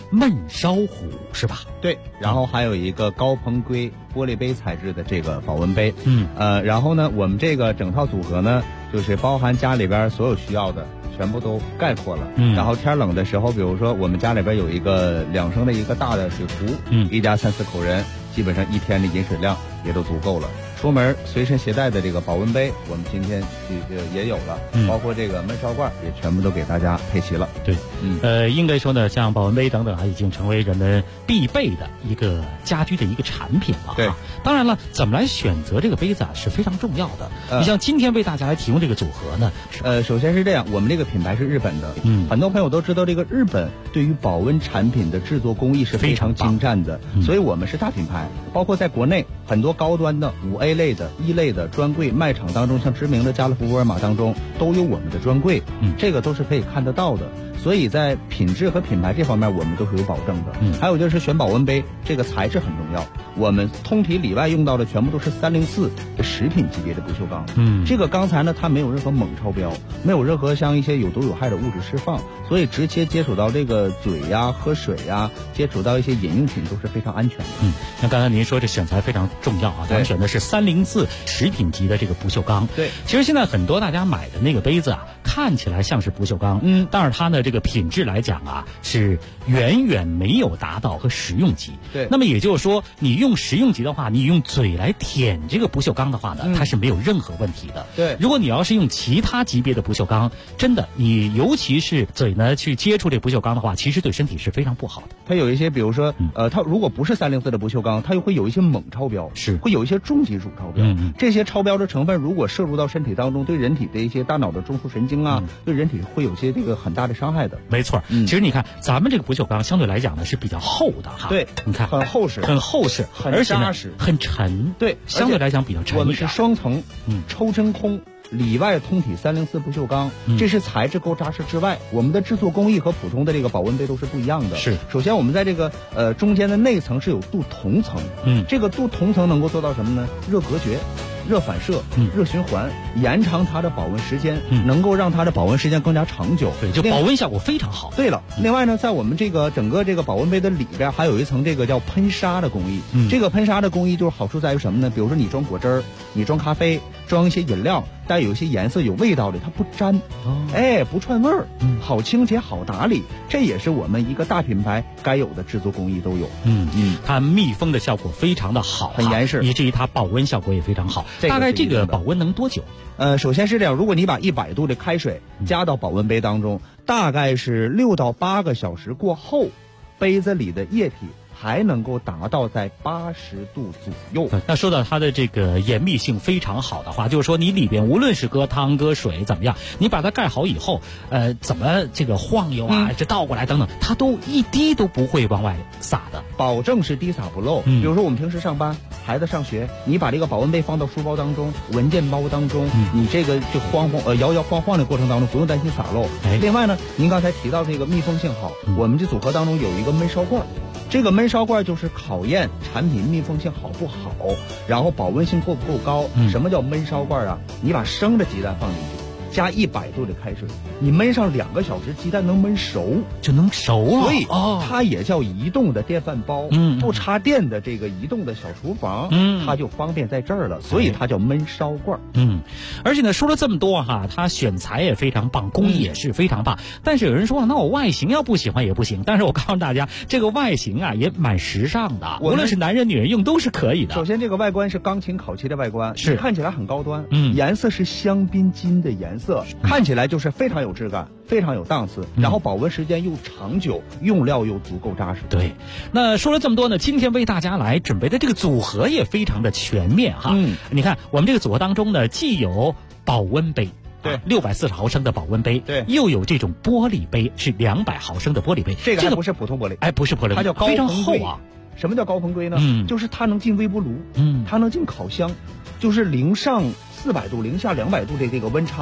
焖烧壶是吧？ 对，然后还有一个高硼硅玻璃杯材质的这个保温杯。然后呢，我们这个整套组合呢，就是包含家里边所有需要的，全部都概括了。然后天冷的时候，比如说我们家里边有一个2升的一个大的水壶，一家3、4口人，基本上1天的饮水量也都足够了。出门随身携带的这个保温杯，我们今天也有了，包括这个焖烧罐也全部都给大家配齐了。 对，应该说呢，像保温杯等等啊，已经成为人们必备的一个家居的一个产品了。 对， 当然了，怎么来选择这个杯子啊是非常重要的。你像今天为大家来提供这个组合呢， 首先是这样，我们这个品牌是日本的，很多朋友都知道这个日本对于保温产品的制作工艺是非常精湛的，所以我们是大品牌，包括在国内很多高端的5A类的、1类的专柜卖场当中，像知名的家乐福、沃尔玛当中都有我们的专柜，这个都是可以看得到的。所以在品质和品牌这方面，我们都是有保证的。还有就是选保温杯，这个材质很重要。我们通体里外用到的全部都是304的食品级别的不锈钢。这个钢材呢，它没有任何锰超标，没有任何像一些有毒有害的物质释放，所以直接接触到这个嘴呀、喝水呀，接触到一些饮用品都是非常安全的。 那刚才您说这选材非常重要啊，咱们选的是304食品级的这个不锈钢。 对， 其实现在很多大家买的那个杯子啊，看起来像是不锈钢，但是它呢这个品质来讲啊，是远远没有达到和食用级。 对， 那么也就是说，你用食用级的话，你用嘴来舔这个不锈钢的话呢，它是没有任何问题的。 对， 如果你要是用其他级别的不锈钢，真的你尤其是嘴呢去接触这不锈钢的话，其实对身体是非常不好的。 它有一些，比如说它如果不是304的不锈钢，它又会有一些锰超标， 是会有一些重金属超标。这些超标的成分如果摄入到身体当中，对人体的一些大脑的中枢神经啊，对人体会有些这个很大的伤害的。 没错，其实你看咱们这个不锈钢相对来讲呢是比较厚的哈。 对， 你看很厚实， 很厚实， 很扎实， 很沉。 对， 相对来讲比较沉。 我们是双层，抽真空。里外通体304不锈钢，这是材质够扎实之外，我们的制作工艺和普通的这个保温杯都是不一样的。 是， 首先我们在这个中间的内层是有镀铜层，这个镀铜层能够做到什么呢？热隔绝、热反射、热循环，延长它的保温时间，能够让它的保温时间更加长久。 对，就保温效果非常好。 对了，另外呢，在我们这个整个这个保温杯的里边还有一层这个叫喷砂的工艺。这个喷砂的工艺就是好处在于什么呢？比如说你装果汁儿，你装咖啡，装一些饮料，带有一些颜色、有味道的，它不粘，不串味儿，好清洁、好打理，这也是我们一个大品牌该有的制作工艺都有。 它密封的效果非常的好， 很严实， 以至于它保温效果也非常好。大概这个保温能多久？ 首先是这样，如果你把100度的开水加到保温杯当中，大概是6到8个小时过后，杯子里的液体还能够达到在80度左右。 那说到它的这个严密性非常好的话，就是说你里边无论是搁汤搁水怎么样，你把它盖好以后，怎么这个晃悠啊，这倒过来等等，它都一滴都不会往外洒的， 保证是滴洒不漏。比如说我们平时上班，孩子上学，你把这个保温杯放到书包当中、文件包当中，你这个就摇摇晃晃的过程当中不用担心洒漏。另外呢，您刚才提到这个密封性好，我们这组合当中有一个焖烧罐。这个焖烧罐就是考验产品密封性好不好，然后保温性够不够高。什么叫焖烧罐啊？你把生的鸡蛋放进去，加100度的开水，你焖上2个小时，鸡蛋能焖熟， 就能熟啊。 所以它也叫移动的电饭煲，不插电的这个移动的小厨房，它就方便在这儿了，所以它叫焖烧罐。 而且呢，说了这么多哈，它选材也非常棒，工艺也是非常棒。但是有人说，那我外形要不喜欢也不行。但是我告诉大家，这个外形啊也蛮时尚的，无论是男人女人用都是可以的。 首先，这个外观是钢琴烤漆的外观， 是看起来很高端，颜色是香槟金的颜色，看起来就是非常有质感，非常有档次，然后保温时间又长久，用料又足够扎实。 对，那说了这么多呢，今天为大家来准备的这个组合也非常的全面哈。你看我们这个组合当中呢，既有保温杯。对，640毫升的保温杯， 对， 又有这种玻璃杯，是200毫升的玻璃杯。 这个还不是普通玻璃， 不是玻璃， 它叫高非常硼硅厚啊。 什么叫高硼硅呢？就是它能进微波炉，它能进烤箱，就是零上400度、零下200度的这个温差呀，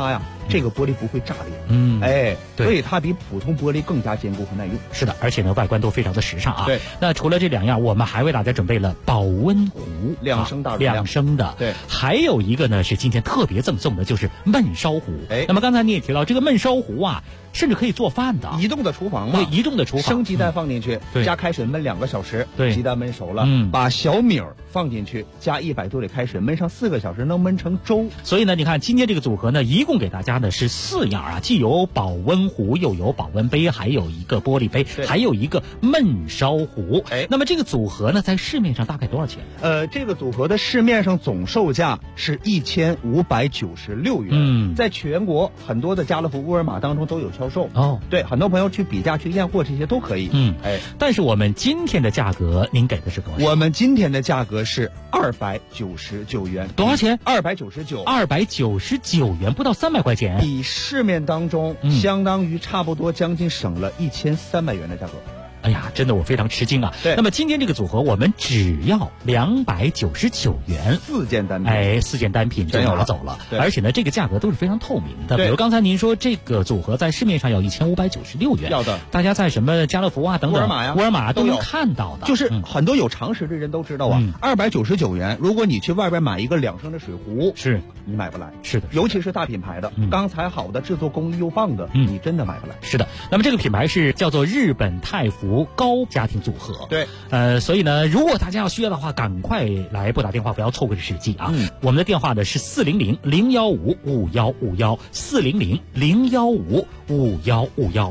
这个玻璃不会炸裂。所以它比普通玻璃更加坚固和耐用。 是的，而且呢，外观都非常的时尚啊。 对。 那除了这2样，我们还为大家准备了保温壶 ，2升大容量 ，2升的。 对。 还有一个呢是今天特别赠送的，就是焖烧壶。那么刚才你也提到这个焖烧壶啊，甚至可以做饭的， 移动的厨房嘛。 对，移动的厨房， 生鸡蛋放进去，加开水焖2个小时，鸡蛋焖熟了，把小米放进去，加100度的开水焖上4个小时，能焖成粥。 所以呢，你看今天这个组合呢，一共给大家呢是4样啊，既有保温壶，又有保温杯，还有一个玻璃杯，还有一个焖烧壶。那么这个组合呢，在市面上大概多少钱？ 这个组合的市面上总售价是1596元。在全国很多的家乐福、沃尔玛当中都有销售。对，很多朋友去比价、去验货，这些都可以。 但是我们今天的价格，您给的是多少？ 我们今天的价格是299元。 多少钱 ？299 元，不到300块钱， 比市面当中相当于差不多将近省了1300元的价格。 哎呀，真的我非常吃惊啊！ 对， 那么今天这个组合我们只要299元 ，4件单品 ，4件单品就拿走了。而且呢，这个价格都是非常透明的。比如刚才您说这个组合在市面上要1596元， 要的， 大家在什么家乐福啊等等、沃尔玛都能看到的。 就是很多有常识的人都知道啊，299元，如果你去外边买一个2升的水壶， 是你买不来。 是的， 尤其是大品牌的，钢材好的，制作工艺又棒的，你真的买不来。 是的，那么这个品牌是叫做日本太福高家庭组合。 对， 所以呢，如果大家要需要的话，赶快来拨打电话，不要错过这时机啊！我们的电话呢是400-015-5151，400-015-5151。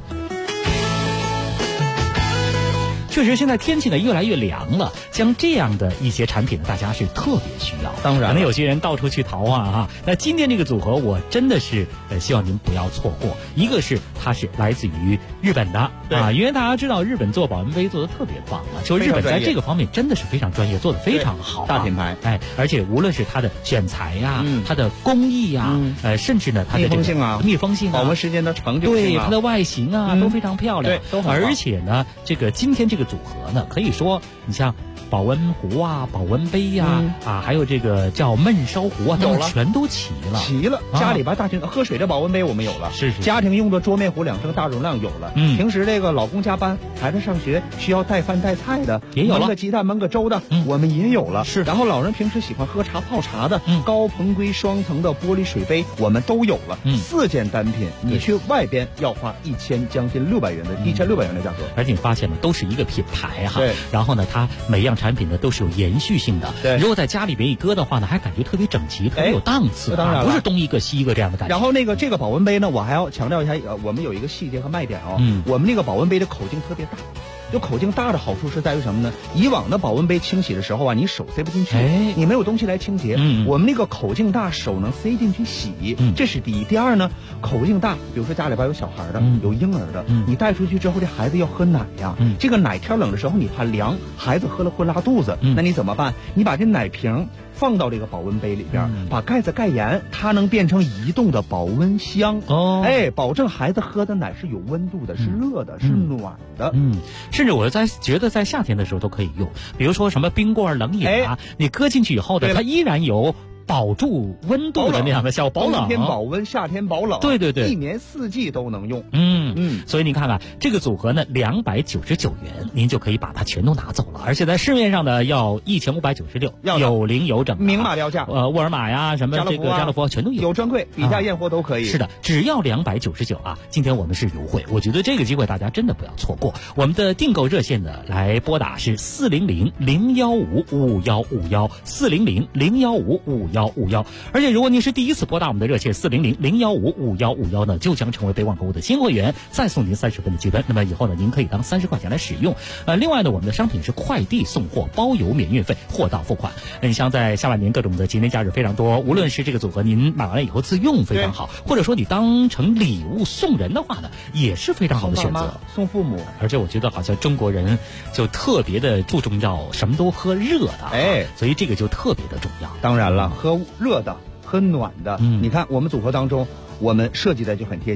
确实，现在天气呢越来越凉了，像这样的一些产品呢，大家是特别需要。 当然， 可能有些人到处去淘啊。那今天这个组合，我真的是希望您不要错过。一个是它是来自于日本的啊，因为大家知道日本做保温杯做的特别棒啊，就日本在这个方面真的是非常专业，做的非常好， 大品牌。 而且无论是它的选材呀，它的工艺呀，甚至呢它的密封性啊， 保温时间的长久性对它的外形啊都非常漂亮， 都很好。 而且呢，这个今天这个组合呢，可以说你像保温壶啊、保温杯呀还有这个叫焖烧壶啊，都全都齐了。 家里边大型喝水的保温杯我们有了， 是家庭用的桌面壶2升大容量有了。平时这个老公加班，孩子上学需要带饭带菜的， 也有了。 焖个鸡蛋、焖个粥的，我们也有了。 是， 然后老人平时喜欢喝茶泡茶的，高硼硅双层的玻璃水杯我们都有了。4件单品，你去外边要花将近1600元的价格。 而且你发现呢，都是一个品牌哈。 对。 然后呢，它每样产品呢都是有延续性的。 对。 如果在家里边一搁的话呢，还感觉特别整齐，特别有档次。 当然了， 不是东一个西一个这样的感觉。 然后这个保温杯呢，我还要强调一下，我们有一个细节和卖点我们那个保温杯的口径特别大。就口径大的好处是在于什么呢？以往的保温杯清洗的时候啊，你手塞不进去，你没有东西来清洁。我们那个口径大，手能塞进去洗，这是第一。第二呢，口径大，比如说家里边有小孩的，有婴儿的，你带出去之后，这孩子要喝奶呀，这个奶天冷的时候你怕凉，孩子喝了会拉肚子，那你怎么办？你把这奶瓶放到这个保温杯里边，把盖子盖严，它能变成移动的保温箱。保证孩子喝的奶是有温度的，是热的，是暖的。 甚至我觉得在夏天的时候都可以用，比如说什么冰棍、冷饮啊，你搁进去以后呢，它依然有保住温度的那样的效果，保冷。 冬天保温，夏天保冷。 对对对， 一年四季都能用。 所以您看看这个组合呢，299元，您就可以把它全都拿走了。而且在市面上呢，要1596，有零有整， 明码标价。 沃尔玛呀，什么这个家乐福全都有专柜，比价验货都可以。 是的，只要299啊！今天我们是优惠，我觉得这个机会大家真的不要错过。我们的订购热线呢，来拨打是400-015-5151，400-015-5151。而且如果您是第一次拨打我们的热线400-015-5151呢，就将成为北网购物的新会员，再送您30分的积分。那么以后呢，您可以当30块钱来使用。另外呢，我们的商品是快递送货，包邮免运费，货到付款。你像在下半年各种的节年假日非常多，无论是这个组合您买完了以后自用非常好，或者说你当成礼物送人的话呢，也是非常好的选择。 送父母。 而且我觉得好像中国人就特别的注重要什么都喝热的，所以这个就特别的重要。 当然了，喝热的，喝暖的。你看我们组合当中，我们设计的就很贴心，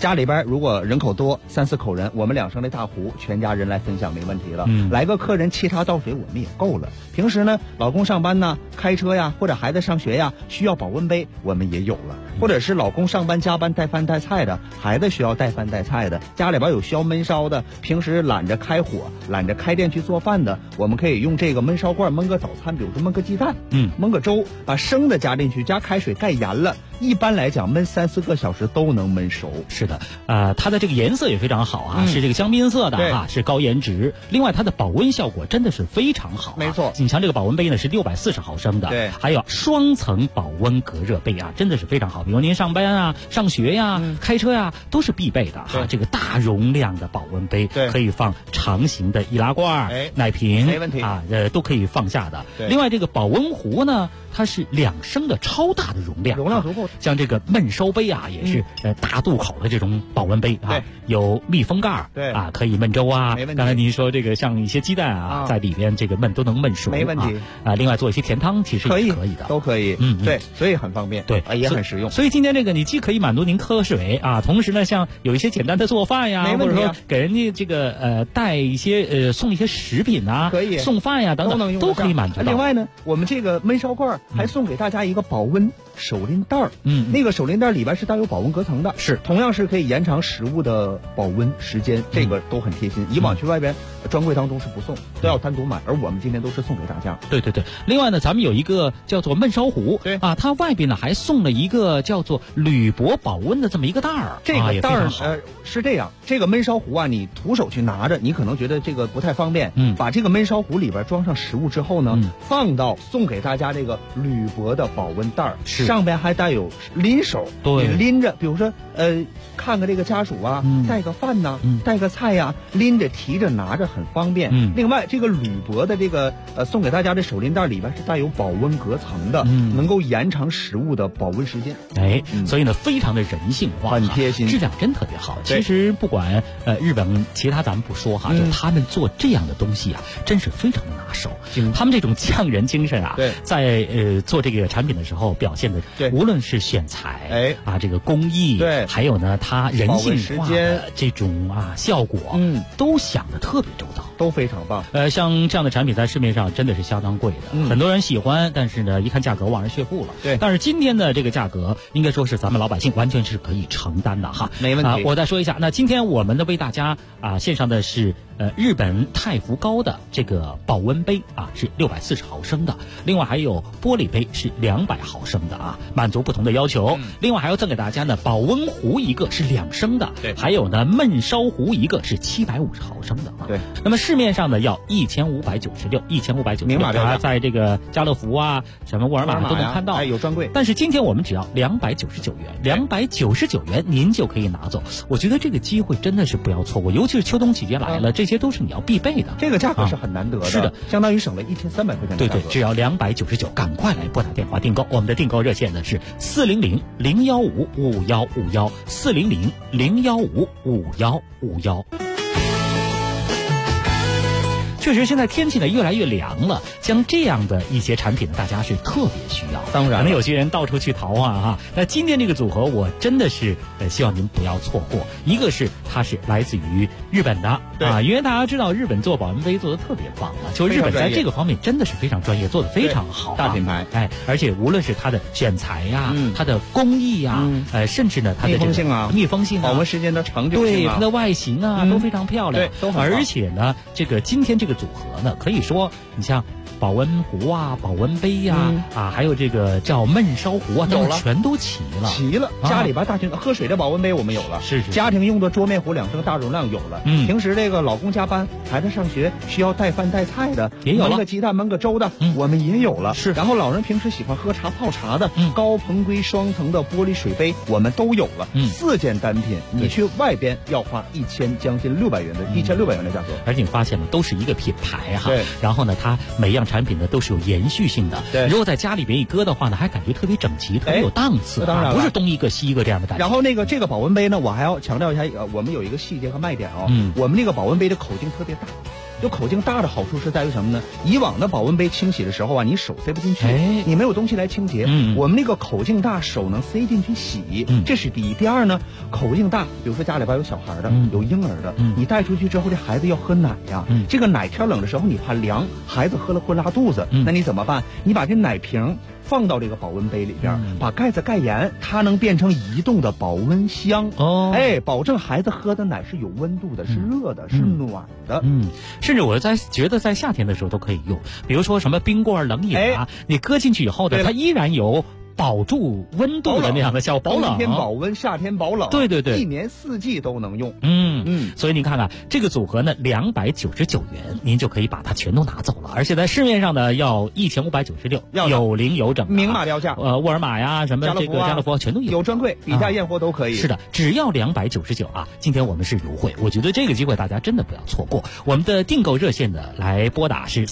家里边如果人口多3、4口人，我们2升的大壶，全家人来分享没问题了。来个客人沏茶倒水，我们也够了。平时呢，老公上班呢，开车呀，或者孩子上学呀，需要保温杯，我们也有了。或者是老公上班加班带饭带菜的，孩子需要带饭带菜的，家里边有需要焖烧的，平时懒着开火、懒着开店去做饭的，我们可以用这个焖烧罐焖个早餐，比如说焖个鸡蛋，焖个粥，把生的加进去，加开水盖严了，一般来讲焖3、4个小时都能焖熟。 是的，它的这个颜色也非常好啊，是这个香槟色的啊，是高颜值。另外它的保温效果真的是非常好， 没错。 你像这个保温杯呢是640毫升的， 对， 还有双层保温隔热杯啊，真的是非常好。比如您上班啊、上学呀、开车呀，都是必备的哈。这个大容量的保温杯，可以放长形的易拉罐、奶瓶， 没问题啊，都可以放下的。另外这个保温壶呢，它是2升的超大的容量， 容量足够。 像这个焖烧杯啊，也是大肚口的这种保温杯啊，有密封盖， 对啊，可以焖粥啊。 没问题。 刚才您说这个像一些鸡蛋啊，在里边这个焖都能焖熟， 没问题啊。另外做一些甜汤其实也可以的， 都可以。对，所以很方便， 对， 也很实用。 所以今天这个你既可以满足您喝水啊，同时呢，像有一些简单的做饭呀，或者说给人家这个带一些送一些食品啊， 可以送饭呀等等，都可以满足到。 另外呢，我们这个焖烧罐还送给大家一个保温手拎袋儿，那个手拎袋里边是带有保温隔层的， 是同样是可以延长食物的保温时间，这个都很贴心。以往去外边专柜当中是不送，都要单独买，而我们今天都是送给大家。 对对对。另外呢，咱们有一个叫做焖烧壶， 对啊，它外边呢还送了一个叫做铝箔保温的这么一个袋儿。 这个袋儿是这样，这个焖烧壶啊，你徒手去拿着，你可能觉得这个不太方便。把这个焖烧壶里边装上食物之后呢，放到送给大家这个铝箔的保温袋儿，上边还带有拎手， 对， 拎着，比如说看个这个家属啊，带个饭呐，带个菜呀，拎着提着拿着很方便。另外这个铝箔的这个送给大家的手拎袋里边是带有保温隔层的，能够延长食物的保温时间。 所以呢非常的人性化， 很贴心， 质量真特别好。其实不管日本其他咱们不说哈，就他们做这样的东西啊，真是非常的拿手。他们这种匠人精神啊，在做这个产品的时候表现的，无论是选材啊，这个工艺，还有呢它人性化的这种效果，都想得特别周到， 都非常棒。 像这样的产品在市面上真的是相当贵的，很多人喜欢，但是呢一看价格望而却步了。 对， 但是今天的这个价格应该说是咱们老百姓完全是可以承担的哈， 没问题。 我再说一下，那今天我们呢为大家献上的是日本太福高的这个保温杯啊，是640毫升的，另外还有玻璃杯是200毫升的啊，满足不同的要求。另外还要赠给大家呢保温壶一个是2升的，还有呢焖烧壶一个是750毫升的啊。 对， 那么市面上呢要1596， 明码标价， 在这个家乐福啊、什么沃尔玛都能看到， 有专柜。 但是今天我们只要299元，299元您就可以拿走。我觉得这个机会真的是不要错过，尤其是秋冬季节来了，这些都是你要必备的。 这个价格是很难得的， 是的， 相当于省了1300块钱的价格。 对，只要299，赶快来拨打电话订购。我们的订购热线呢是400-015-5151，400-015-5151。确实，现在天气呢越来越凉了，像这样的一些产品呢，大家是特别需要。 当然， 可能有些人到处去淘啊哈。那今天这个组合，我真的是希望您不要错过。一个是它是来自于日本的啊，因为大家知道日本做保温杯做的特别棒啊，就日本在这个方面真的是非常专业，做的非常好， 大品牌。 而且无论是它的选材呀，它的工艺呀，甚至呢它的密封性啊， 保温时间的长久性对它的外形啊都非常漂亮， 都很棒。 而且呢，今天这个组合呢，可以说你像保温壶啊、保温杯呀还有这个叫焖烧壶啊， 有了， 全都齐了。 家里边大型喝水的保温杯我们有了， 是家庭用的桌面壶2升大容量有了。平时这个老公加班、孩子上学需要带饭带菜的， 也有了。 焖个鸡蛋、焖个粥的，我们也有了。 是。 然后老人平时喜欢喝茶泡茶的，高硼硅双层的玻璃水杯我们都有了。4件单品，你去外边要花将近1600元的价格。 而且你发现呢，都是一个品牌哈。 对。 然后呢，它每样产品呢都是有延续性的。 对。 如果在家里边一搁的话呢，还感觉特别整齐，特别有档次。 当然不是东一个西一个这样的感觉。 然后这个保温杯呢，我还要强调一下，我们有一个细节和卖点我们这个保温杯的口径特别大。 就口径大的好处是在于什么呢？以往的保温杯清洗的时候啊，你手塞不进去，你没有东西来清洁。我们那个口径大，手能塞进去洗，这是第一。第二呢，口径大，比如说家里边有小孩的，有婴儿的，你带出去之后，这孩子要喝奶呀，这个奶天冷的时候你怕凉，孩子喝了会拉肚子，那你怎么办？你把这奶瓶放到这个保温杯里边，把盖子盖严，它能变成移动的保温箱。保证孩子喝的奶是有温度的，是热的，是暖的。 甚至我觉得在夏天的时候都可以用，比如说什么冰棍、冷饮啊，你搁进去以后呢，它依然有保住温度的那样的效果，保冷。 冬天保温，夏天保冷。 对对对， 一年四季都能用。 所以您看看这个组合呢，299元，您就可以把它全都拿走了，而且在市面上呢要1596，有零有整， 明码标价。 沃尔玛呀，什么这个家乐福全都有， 有专柜，比价验货都可以。 是的，只要299啊！今天我们是优惠，我觉得这个机会大家真的不要错过。我们的订购热线呢，来拨打是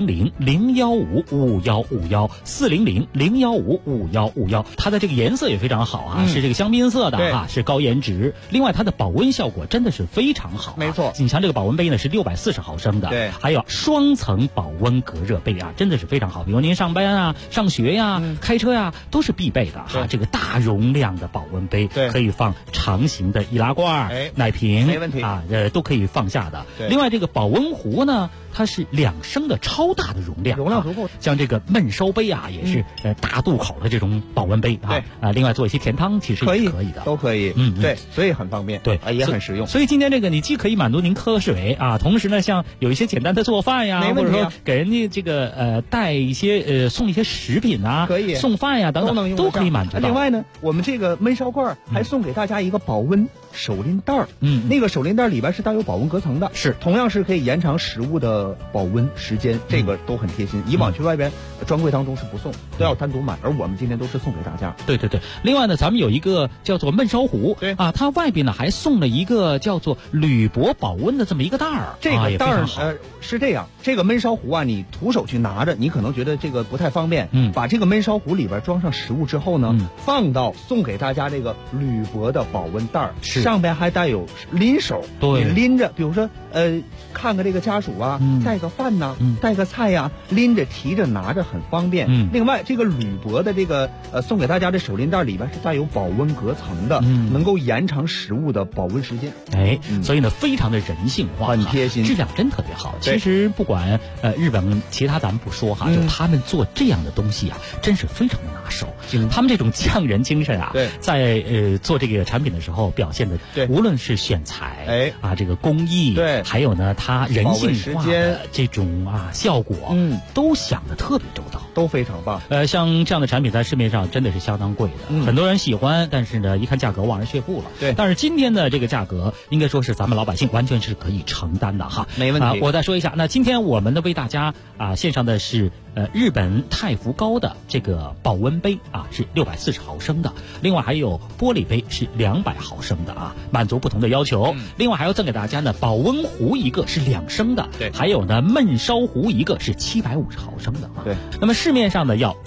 400-015-5151，400-015-5151，它的这个颜色也非常好啊，是这个香槟色的啊，是高颜值。另外，它的保温效果真的是非常好。 没错， 你像这个保温杯呢是640毫升的， 对， 还有双层保温隔热杯啊，真的是非常好。比如您上班啊、上学呀、开车呀，都是必备的哈。这个大容量的保温杯，可以放长形的易拉罐、奶瓶， 没问题啊，都可以放下的。另外，这个保温壶呢，它是2升的超大的容量， 足够。 像这个焖烧杯啊，也是大肚口的这种保温杯啊。另外做一些甜汤其实也可以的， 都可以。对，所以很方便， 对， 也很实用。 所以今天这个你既可以满足您喝水啊，同时呢，像有一些简单的做饭呀，或者说给人家这个带一些送一些食品啊， 可以送饭呀等等，都可以满足到。 另外呢，我们这个焖烧罐还送给大家一个保温手拎袋儿。那个手拎袋里边是带有保温隔层的， 是同样是可以延长食物的保温时间，这个都很贴心。以往去外边专柜当中是不送，都要单独买，而我们今天都是送给大家。 对对对，另外呢，咱们有一个叫做焖烧壶，它外边呢还送了一个叫做铝箔保温的这么一个袋儿。 这个袋儿是这样，这个焖烧壶啊，你徒手去拿着，你可能觉得这个不太方便。把这个焖烧壶里边装上食物之后呢，放到送给大家这个铝箔的保温袋儿，上边还带有拎手，你拎着，比如说看个这个家属啊，带个饭呐，带个菜呀，拎着提着拿着很方便。另外这个铝箔的这个送给大家的手拎袋里边是带有保温隔层的，能够延长食物的保温时间。 所以呢非常的人性化， 很贴心， 质量真特别好。其实不管日本其他咱们不说哈，就他们做这样的东西啊，真是非常的拿手。他们这种匠人精神啊，在做这个产品的时候表现的，无论是选材这个工艺，还有呢它人性化的这种效果，都想得特别周到， 都非常棒。 像这样的产品在市面上真的是相当贵的，很多人喜欢，但是呢一看价格望而却步了。但是今天的这个价格应该说是咱们老百姓完全是可以承担的哈， 没问题。 我再说一下，那今天我们的为大家献上的是日本太福高的这个保温杯是640毫升的，另外还有玻璃杯是200毫升的满足不同的要求。另外还要赠给大家呢保温壶一个是2升的，还有呢焖烧壶一个是750毫升的对， 那么市面上呢要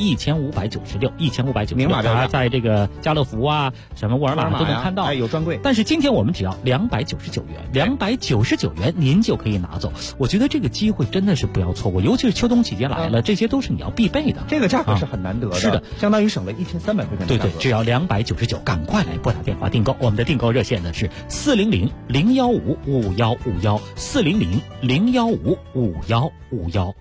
1596， 明码标价， 在这个家乐福什么沃尔玛都能看到， 有专柜。 但是今天我们只要299元，299元您就可以拿走。我觉得这个机会真的是不要错过，尤其是秋冬期间来了，这些都是你要必备的。 这个价格是很难得的， 是的， 相当于省了1300块钱的价格。 对，只要299，赶快来拨打电话订购。我们的订购热线呢是400-015-5151，400-015-5151。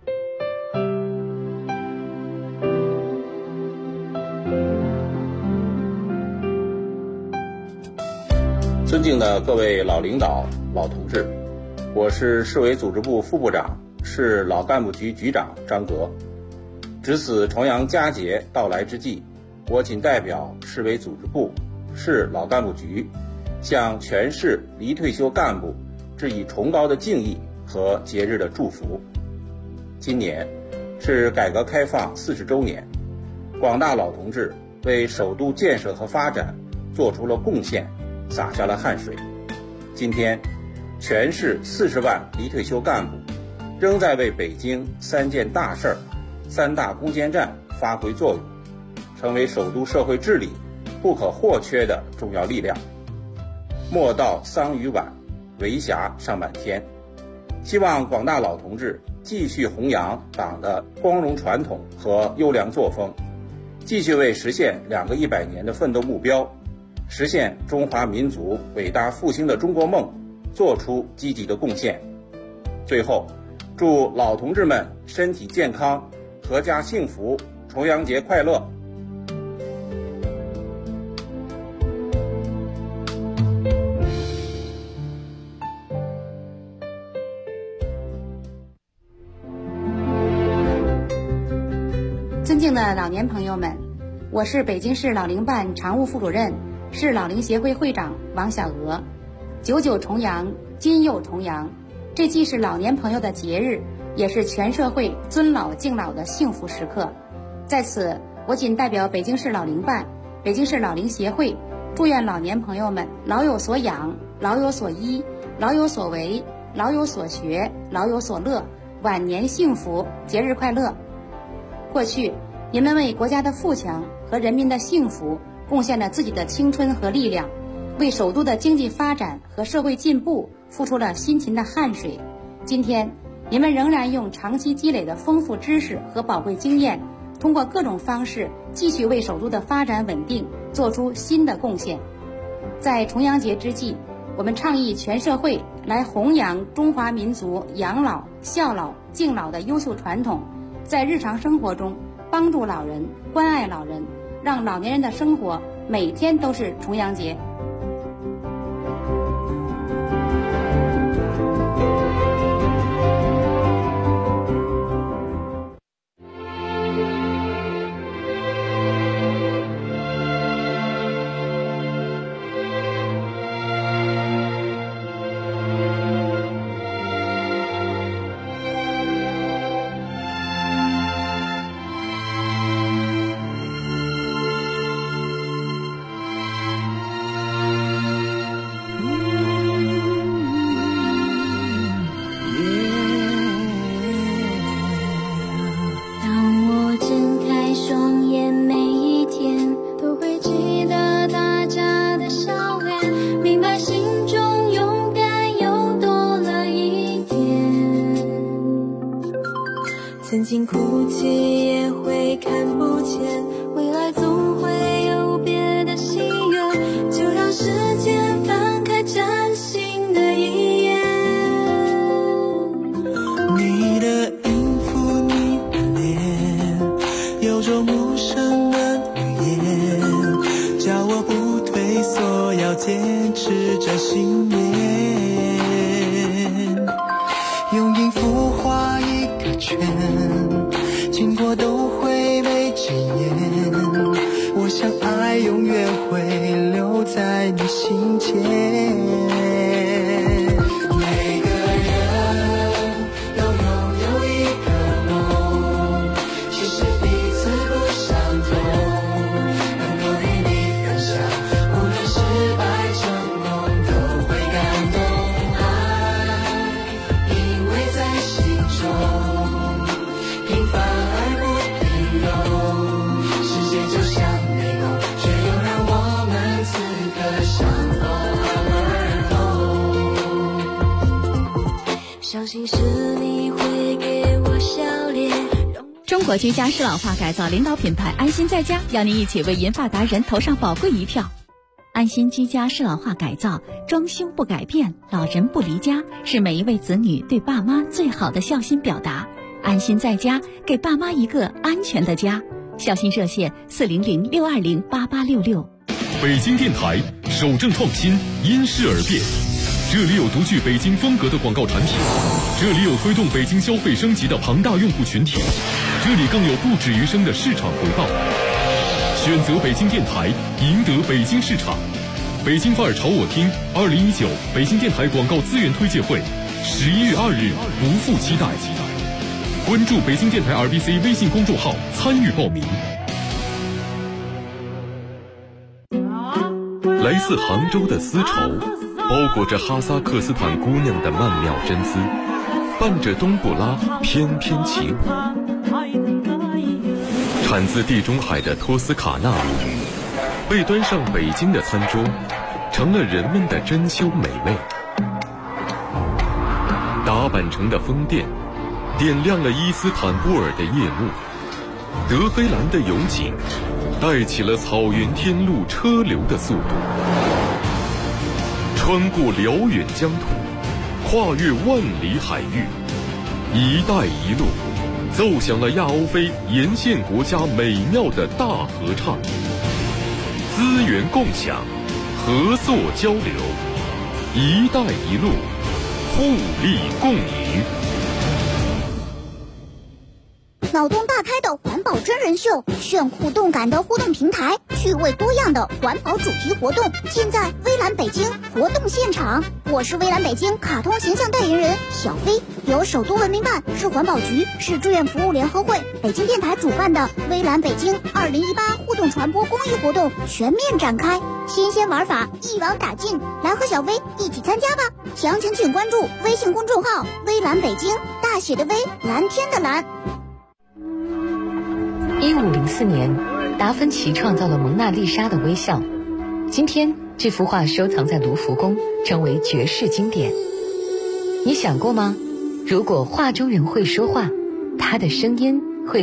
尊敬的各位老领导、老同志，我是市委组织部副部长、市老干部局局长张格。值此重阳佳节到来之际，我谨代表市委组织部、市老干部局，向全市离退休干部致以崇高的敬意和节日的祝福。今年是改革开放40周年，广大老同志为首都建设和发展做出了贡献，洒下了汗水。今天，全市40万离退休干部仍在为北京3件大事儿、3大攻坚战发挥作用，成为首都社会治理不可或缺的重要力量。莫道桑榆晚，为霞尚满天。 希望广大老同志继续弘扬党的光荣传统和优良作风，继续为实现2个100年的奋斗目标，实现中华民族伟大复兴的中国梦做出积极的贡献。最后，祝老同志们身体健康，阖家幸福，重阳节快乐！ 尊敬的老年朋友们，我是北京市老龄办常务副主任、市老龄协会会长王小娥。99重阳，今又重阳，这既是老年朋友的节日，也是全社会尊老敬老的幸福时刻。在此，我谨代表北京市老龄办、北京市老龄协会，祝愿老年朋友们老有所养，老有所依，老有所为，老有所学，老有所乐，晚年幸福，节日快乐。过去，你们为国家的富强和人民的幸福贡献了自己的青春和力量，为首都的经济发展和社会进步付出了辛勤的汗水。今天，你们仍然用长期积累的丰富知识和宝贵经验，通过各种方式继续为首都的发展稳定做出新的贡献。在重阳节之际，我们倡议全社会来弘扬中华民族养老、孝老、敬老的优秀传统，在日常生活中帮助老人、关爱老人，让老年人的生活每天都是重阳节。 曾经哭泣也会看不见，未来总会有别的心愿，就让时间翻开崭新的一页。 你的音符，你的脸，有种无声的语言，叫我不退缩，要坚持着信念，用音符画一个圈，经过都会被纪念，我想爱永远会留在你心间。每个人都拥有一个梦，其实彼此不相同，能够与你分享，无论失败成功都会感动。爱因为在心中平凡而不平庸，世界就像迷宫，却又让我们此刻相逢而后。 相信是你会给我笑脸。 中国居家适老化改造领导品牌安心在家，邀您一起为银发达人投上宝贵一票。安心居家适老化改造，装修不改变，老人不离家，是每一位子女对爸妈最好的孝心表达。安心在家，给爸妈一个安全的家。孝心热线400-620-8866。 北京电台守正创新，因势而变。这里有独具北京风格的广告产品，这里有推动北京消费升级的庞大用户群体，这里更有不止于生的市场回报。选择北京电台，赢得北京市场。北京范儿朝我听2019北京电台广告资源推介会，11月2日不负期待。关注北京电台 RBC 微信公众号参与报名。来自杭州的丝绸，包裹着哈萨克斯坦姑娘的曼妙真姿，伴着冬不拉翩翩起舞。产自地中海的托斯卡纳被端上北京的餐桌，成了人们的珍馐美味。达甲板城的风电，点亮了伊斯坦布尔的夜幕。德黑兰的勇景，带起了草原天路车流的速度。穿过辽远疆土，跨越万里海域，一带一路奏响了亚欧非沿线国家美妙的大合唱。资源共享，合作交流，一带一路，互利共赢。 脑洞大开的环保真人秀，炫酷动感的互动平台，趣味多样的环保主题活动，尽在微蓝北京活动现场。我是微蓝北京卡通形象代言人小飞，由首都文明办、市环保局、市志愿服务联合会、北京电台主办的微蓝北京2018互动传播公益活动全面展开，新鲜玩法一网打尽，来和小飞一起参加吧！详情请关注微信公众号微蓝北京，大写的微，蓝天的蓝。 1504年，达芬奇创造了蒙娜丽莎的微笑。今天，这幅画收藏在卢浮宫，成为绝世经典。你想过吗？如果画中人会说话，他的声音